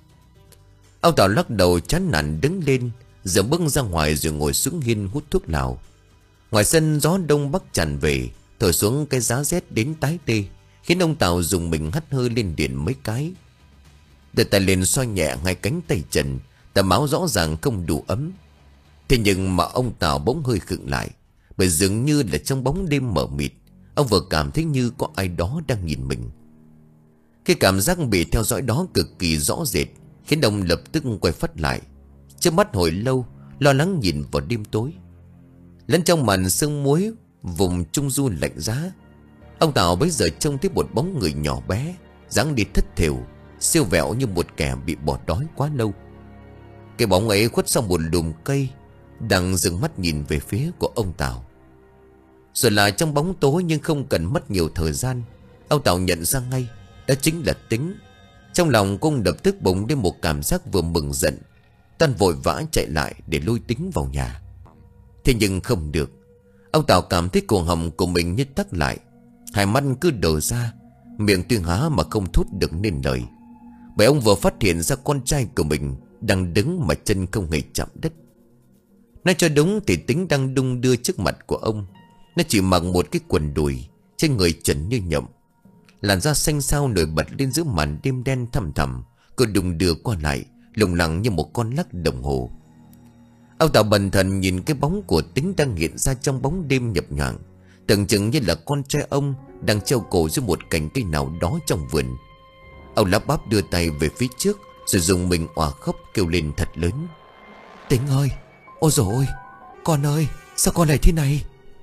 Ông Tào lắc đầu chán nản đứng lên, giờ bước ra ngoài rồi ngồi xuống hiên hút thuốc lào. Ngoài sân gió đông bắc tràn về, thổi xuống cái giá rét đến tái tê, khiến ông Tào dùng mình hắt hơi lên điện mấy cái. Đưa tay lên xoa nhẹ ngay cánh tay trần, tấm áo rõ ràng không đủ ấm. Thế nhưng mà ông Tào bỗng hơi khựng lại, bởi dường như là trong bóng đêm mờ mịt, ông vừa cảm thấy như có ai đó đang nhìn mình. Cái cảm giác bị theo dõi đó cực kỳ rõ rệt, khiến ông lập tức quay phắt lại, chớp mắt hồi lâu, lo lắng nhìn vào đêm tối. Lẫn trong màn sương muối vùng trung du lạnh giá, ông Tào bấy giờ trông thấy một bóng người nhỏ bé, dáng đi thất thểu, siêu vẹo như một kẻ bị bỏ đói quá lâu. Cái bóng ấy khuất sau một lùm cây, đang dừng mắt nhìn về phía của ông Tào. Rồi là trong bóng tối nhưng không cần mất nhiều thời gian, ông Tào nhận ra ngay đó chính là Tính. Trong lòng cũng lập tức bùng lên một cảm giác vừa mừng giận. Toan vội vã chạy lại để lôi Tính vào nhà. Thế nhưng không được. Ông Tào cảm thấy cổ họng của mình như tắc lại, hai mắt cứ đờ ra, miệng tuy há mà không thốt được nên lời. Bởi ông vừa phát hiện ra con trai của mình đang đứng mà chân không hề chạm đất. Nói cho đúng thì Tính đang đung đưa trước mặt của ông. Nó chỉ mặc một cái quần đùi, trên người trần như nhộng, làn da xanh xao nổi bật lên giữa màn đêm đen thăm thẳm. Cô đung đưa qua lại, lủng lẳng như một con lắc đồng hồ. Ông Tào bần thần nhìn cái bóng của Tính đang hiện ra trong bóng đêm nhập nhoạng, tưởng chừng như là con trai ông đang treo cổ dưới một cành cây nào đó trong vườn. Ông lắp bắp đưa tay về phía trước, rồi dùng mình òa khóc kêu lên thật lớn: Tính ơi, ôi dồi ôi, con ơi, sao con lại thế này?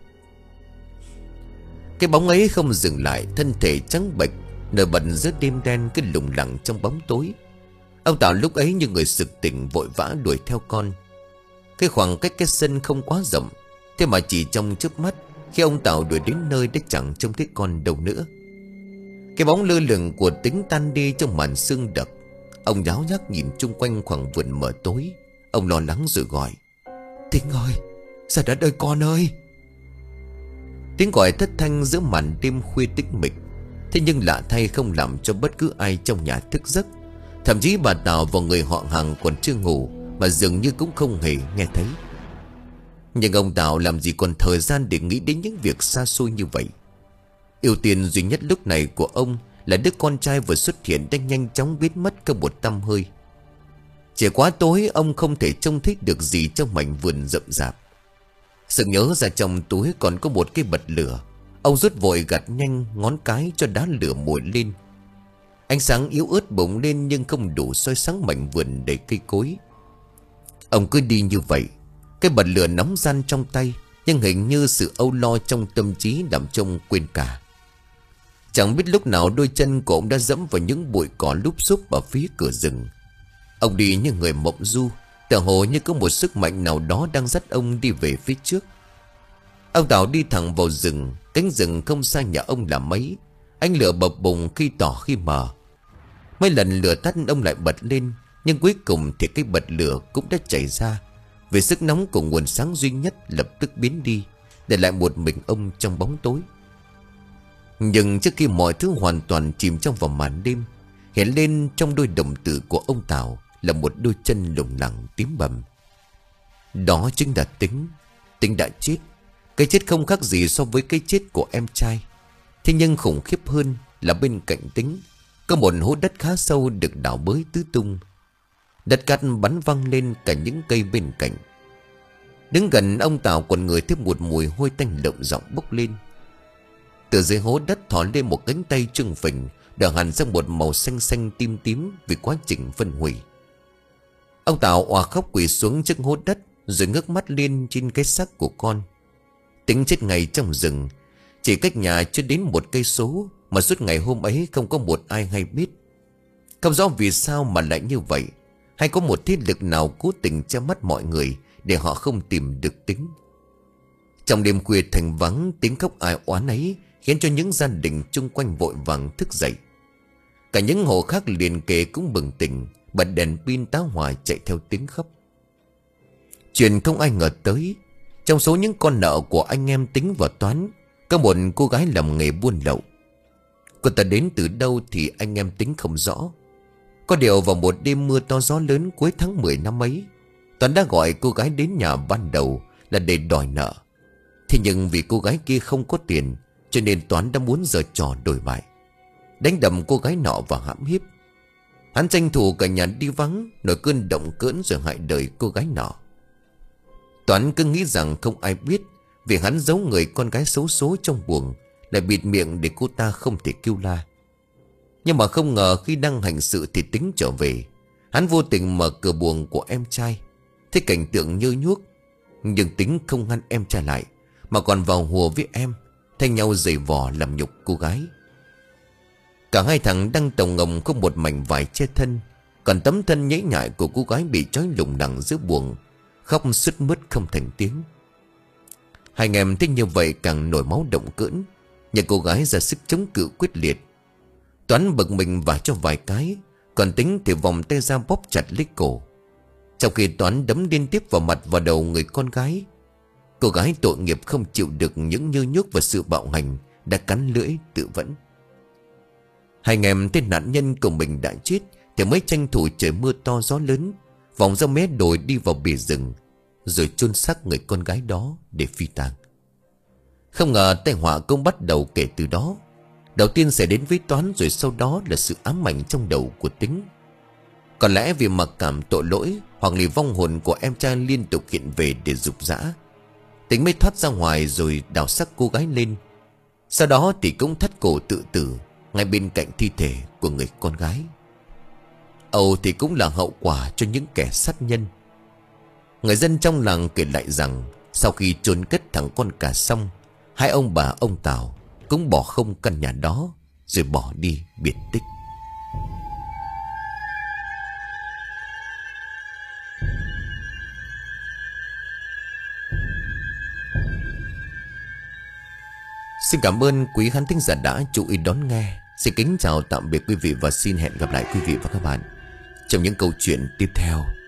Cái bóng ấy không dừng lại, thân thể trắng bệch nổi bật giữa đêm đen cứ lủng lẳng trong bóng tối. Ông Tào lúc ấy như người sực tỉnh, vội vã đuổi theo con. Cái khoảng cách cái sân không quá rộng, thế mà chỉ trong chớp mắt, khi ông Tào đuổi đến nơi đã chẳng trông thấy con đâu nữa. Cái bóng lơ lửng của Tính tan đi trong màn sương đặc. Ông nháo nhác nhìn chung quanh khoảng vườn mờ tối. Ông lo lắng rồi gọi: Tính ơi, ra đất ơi con ơi. Tiếng gọi thất thanh giữa màn đêm khuya tĩnh mịch, thế nhưng lạ thay không làm cho bất cứ ai trong nhà thức giấc. Thậm chí bà Tào và người họ hàng còn chưa ngủ mà dường như cũng không hề nghe thấy. Nhưng ông Tào làm gì còn thời gian để nghĩ đến những việc xa xôi như vậy. Ưu tiên duy nhất lúc này của ông là đứa con trai vừa xuất hiện đã nhanh chóng biến mất không một tăm hơi. Chỉ quá tối, ông không thể trông thấy được gì trong mảnh vườn rậm rạp. Sự nhớ ra trong túi còn có một cái bật lửa. Ông rút vội gạt nhanh ngón cái cho đá lửa mồi lên. Ánh sáng yếu ớt bùng lên nhưng không đủ soi sáng mảnh vườn đầy cây cối. Ông cứ đi như vậy, cái bật lửa nóng ran trong tay, nhưng hình như sự âu lo trong tâm trí làm trông quên cả. Chẳng biết lúc nào đôi chân của ông đã dẫm vào những bụi cỏ lúp xúp ở phía cửa rừng. Ông đi như người mộng du, tựa hồ như có một sức mạnh nào đó đang dắt ông đi về phía trước. Ông Tảo đi thẳng vào rừng. Cánh rừng không xa nhà ông là mấy. Ánh lửa bập bùng khi tỏ khi mờ. Mấy lần lửa tắt ông lại bật lên, nhưng cuối cùng thì cái bật lửa cũng đã chảy ra, vì sức nóng của nguồn sáng duy nhất lập tức biến đi, để lại một mình ông trong bóng tối. Nhưng trước khi mọi thứ hoàn toàn chìm trong vòng màn đêm, hiện lên trong đôi đồng tử của ông Tảo là một đôi chân lủng lẳng tím bầm. Đó chính là Tính. Tính đã chết. Cái chết không khác gì so với cái chết của em trai. Thế nhưng khủng khiếp hơn là bên cạnh Tính có một hố đất khá sâu được đào bới tứ tung. Đất cát bắn văng lên cả những cây bên cạnh. Đứng gần ông Tảo còn ngửi thấy một mùi hôi tanh lợm giọng bốc lên. Từ dưới hố đất thò lên một cánh tay trưng phình, đờ hẳn sang một màu xanh xanh tím tím vì quá trình phân hủy. Ông Tảo òa khóc quỳ xuống trước hố đất, rồi ngước mắt lên trên cái xác của con. Tính chết ngay trong rừng, chỉ cách nhà chưa đến một cây số, mà suốt ngày hôm ấy không có một ai hay biết. Không rõ vì sao mà lại như vậy, hay có một thế lực nào cố tình che mắt mọi người để họ không tìm được Tính. Trong đêm khuya thành vắng, tiếng khóc ai oán ấy khiến cho những gia đình chung quanh vội vàng thức dậy. Cả những hộ khác liền kề cũng bừng tỉnh, bật đèn pin tá hỏa chạy theo tiếng khóc. Chuyện không ai ngờ tới, trong số những con nợ của anh em Tính và Toán, có một cô gái làm nghề buôn lậu. Cô ta đến từ đâu thì anh em Tính không rõ. Có điều vào một đêm mưa to gió lớn cuối tháng mười năm ấy, Toán đã gọi cô gái đến nhà ban đầu là để đòi nợ. Thế nhưng vì cô gái kia không có tiền, cho nên Toán đã muốn giở trò đổi bại, đánh đập cô gái nọ và hãm hiếp. Hắn tranh thủ cả nhà đi vắng, nổi cơn động cỡn rồi hại đời cô gái nọ. Toán cứ nghĩ rằng không ai biết, vì hắn giấu người con gái xấu số trong buồng, lại bịt miệng để cô ta không thể kêu la. Nhưng mà không ngờ khi đang hành sự thì Tính trở về. Hắn vô tình mở cửa buồng của em trai, thấy cảnh tượng nhơ nhuốc. Nhưng Tính không ngăn em trai lại, mà còn vào hùa với em, thay nhau giày vò làm nhục cô gái. Cả hai thằng đang tòng ngồng có một mảnh vải che thân, còn tấm thân nhễ nhại của cô gái bị trói lủng lẳng giữa buồng, khóc sứt mướt không thành tiếng. Hai anh em thích như vậy càng nổi máu động cỡn, nhưng cô gái ra sức chống cự quyết liệt. Toán bực mình vả cho vài cái, còn Tính thì vòng tay ra bóp chặt lấy cổ. Trong khi Toán đấm liên tiếp vào mặt và đầu người con gái, cô gái tội nghiệp không chịu được những nhơ nhuốc và sự bạo hành, đã cắn lưỡi tự vẫn. Hai anh em tên nạn nhân của mình đã chết thì mới tranh thủ trời mưa to gió lớn, vòng ra mé đồi đi vào bìa rừng, rồi chôn xác người con gái đó để phi tang. Không ngờ tai họa cũng bắt đầu kể từ đó. Đầu tiên sẽ đến với Toán, rồi sau đó là sự ám ảnh trong đầu của Tính. Có lẽ vì mặc cảm tội lỗi, hoặc là vong hồn của em trai liên tục hiện về để rục rã, Tính mới thoát ra ngoài rồi đào xác cô gái lên. Sau đó thì cũng thắt cổ tự tử ngay bên cạnh thi thể của người con gái. Âu thì cũng là hậu quả cho những kẻ sát nhân. Người dân trong làng kể lại rằng sau khi chôn cất thằng con cà xong, hai ông bà ông Tảo cũng bỏ không căn nhà đó, rồi bỏ đi biệt tích. Xin cảm ơn quý khán thính giả đã chú ý đón nghe. Xin kính chào tạm biệt quý vị và xin hẹn gặp lại quý vị và các bạn trong những câu chuyện tiếp theo.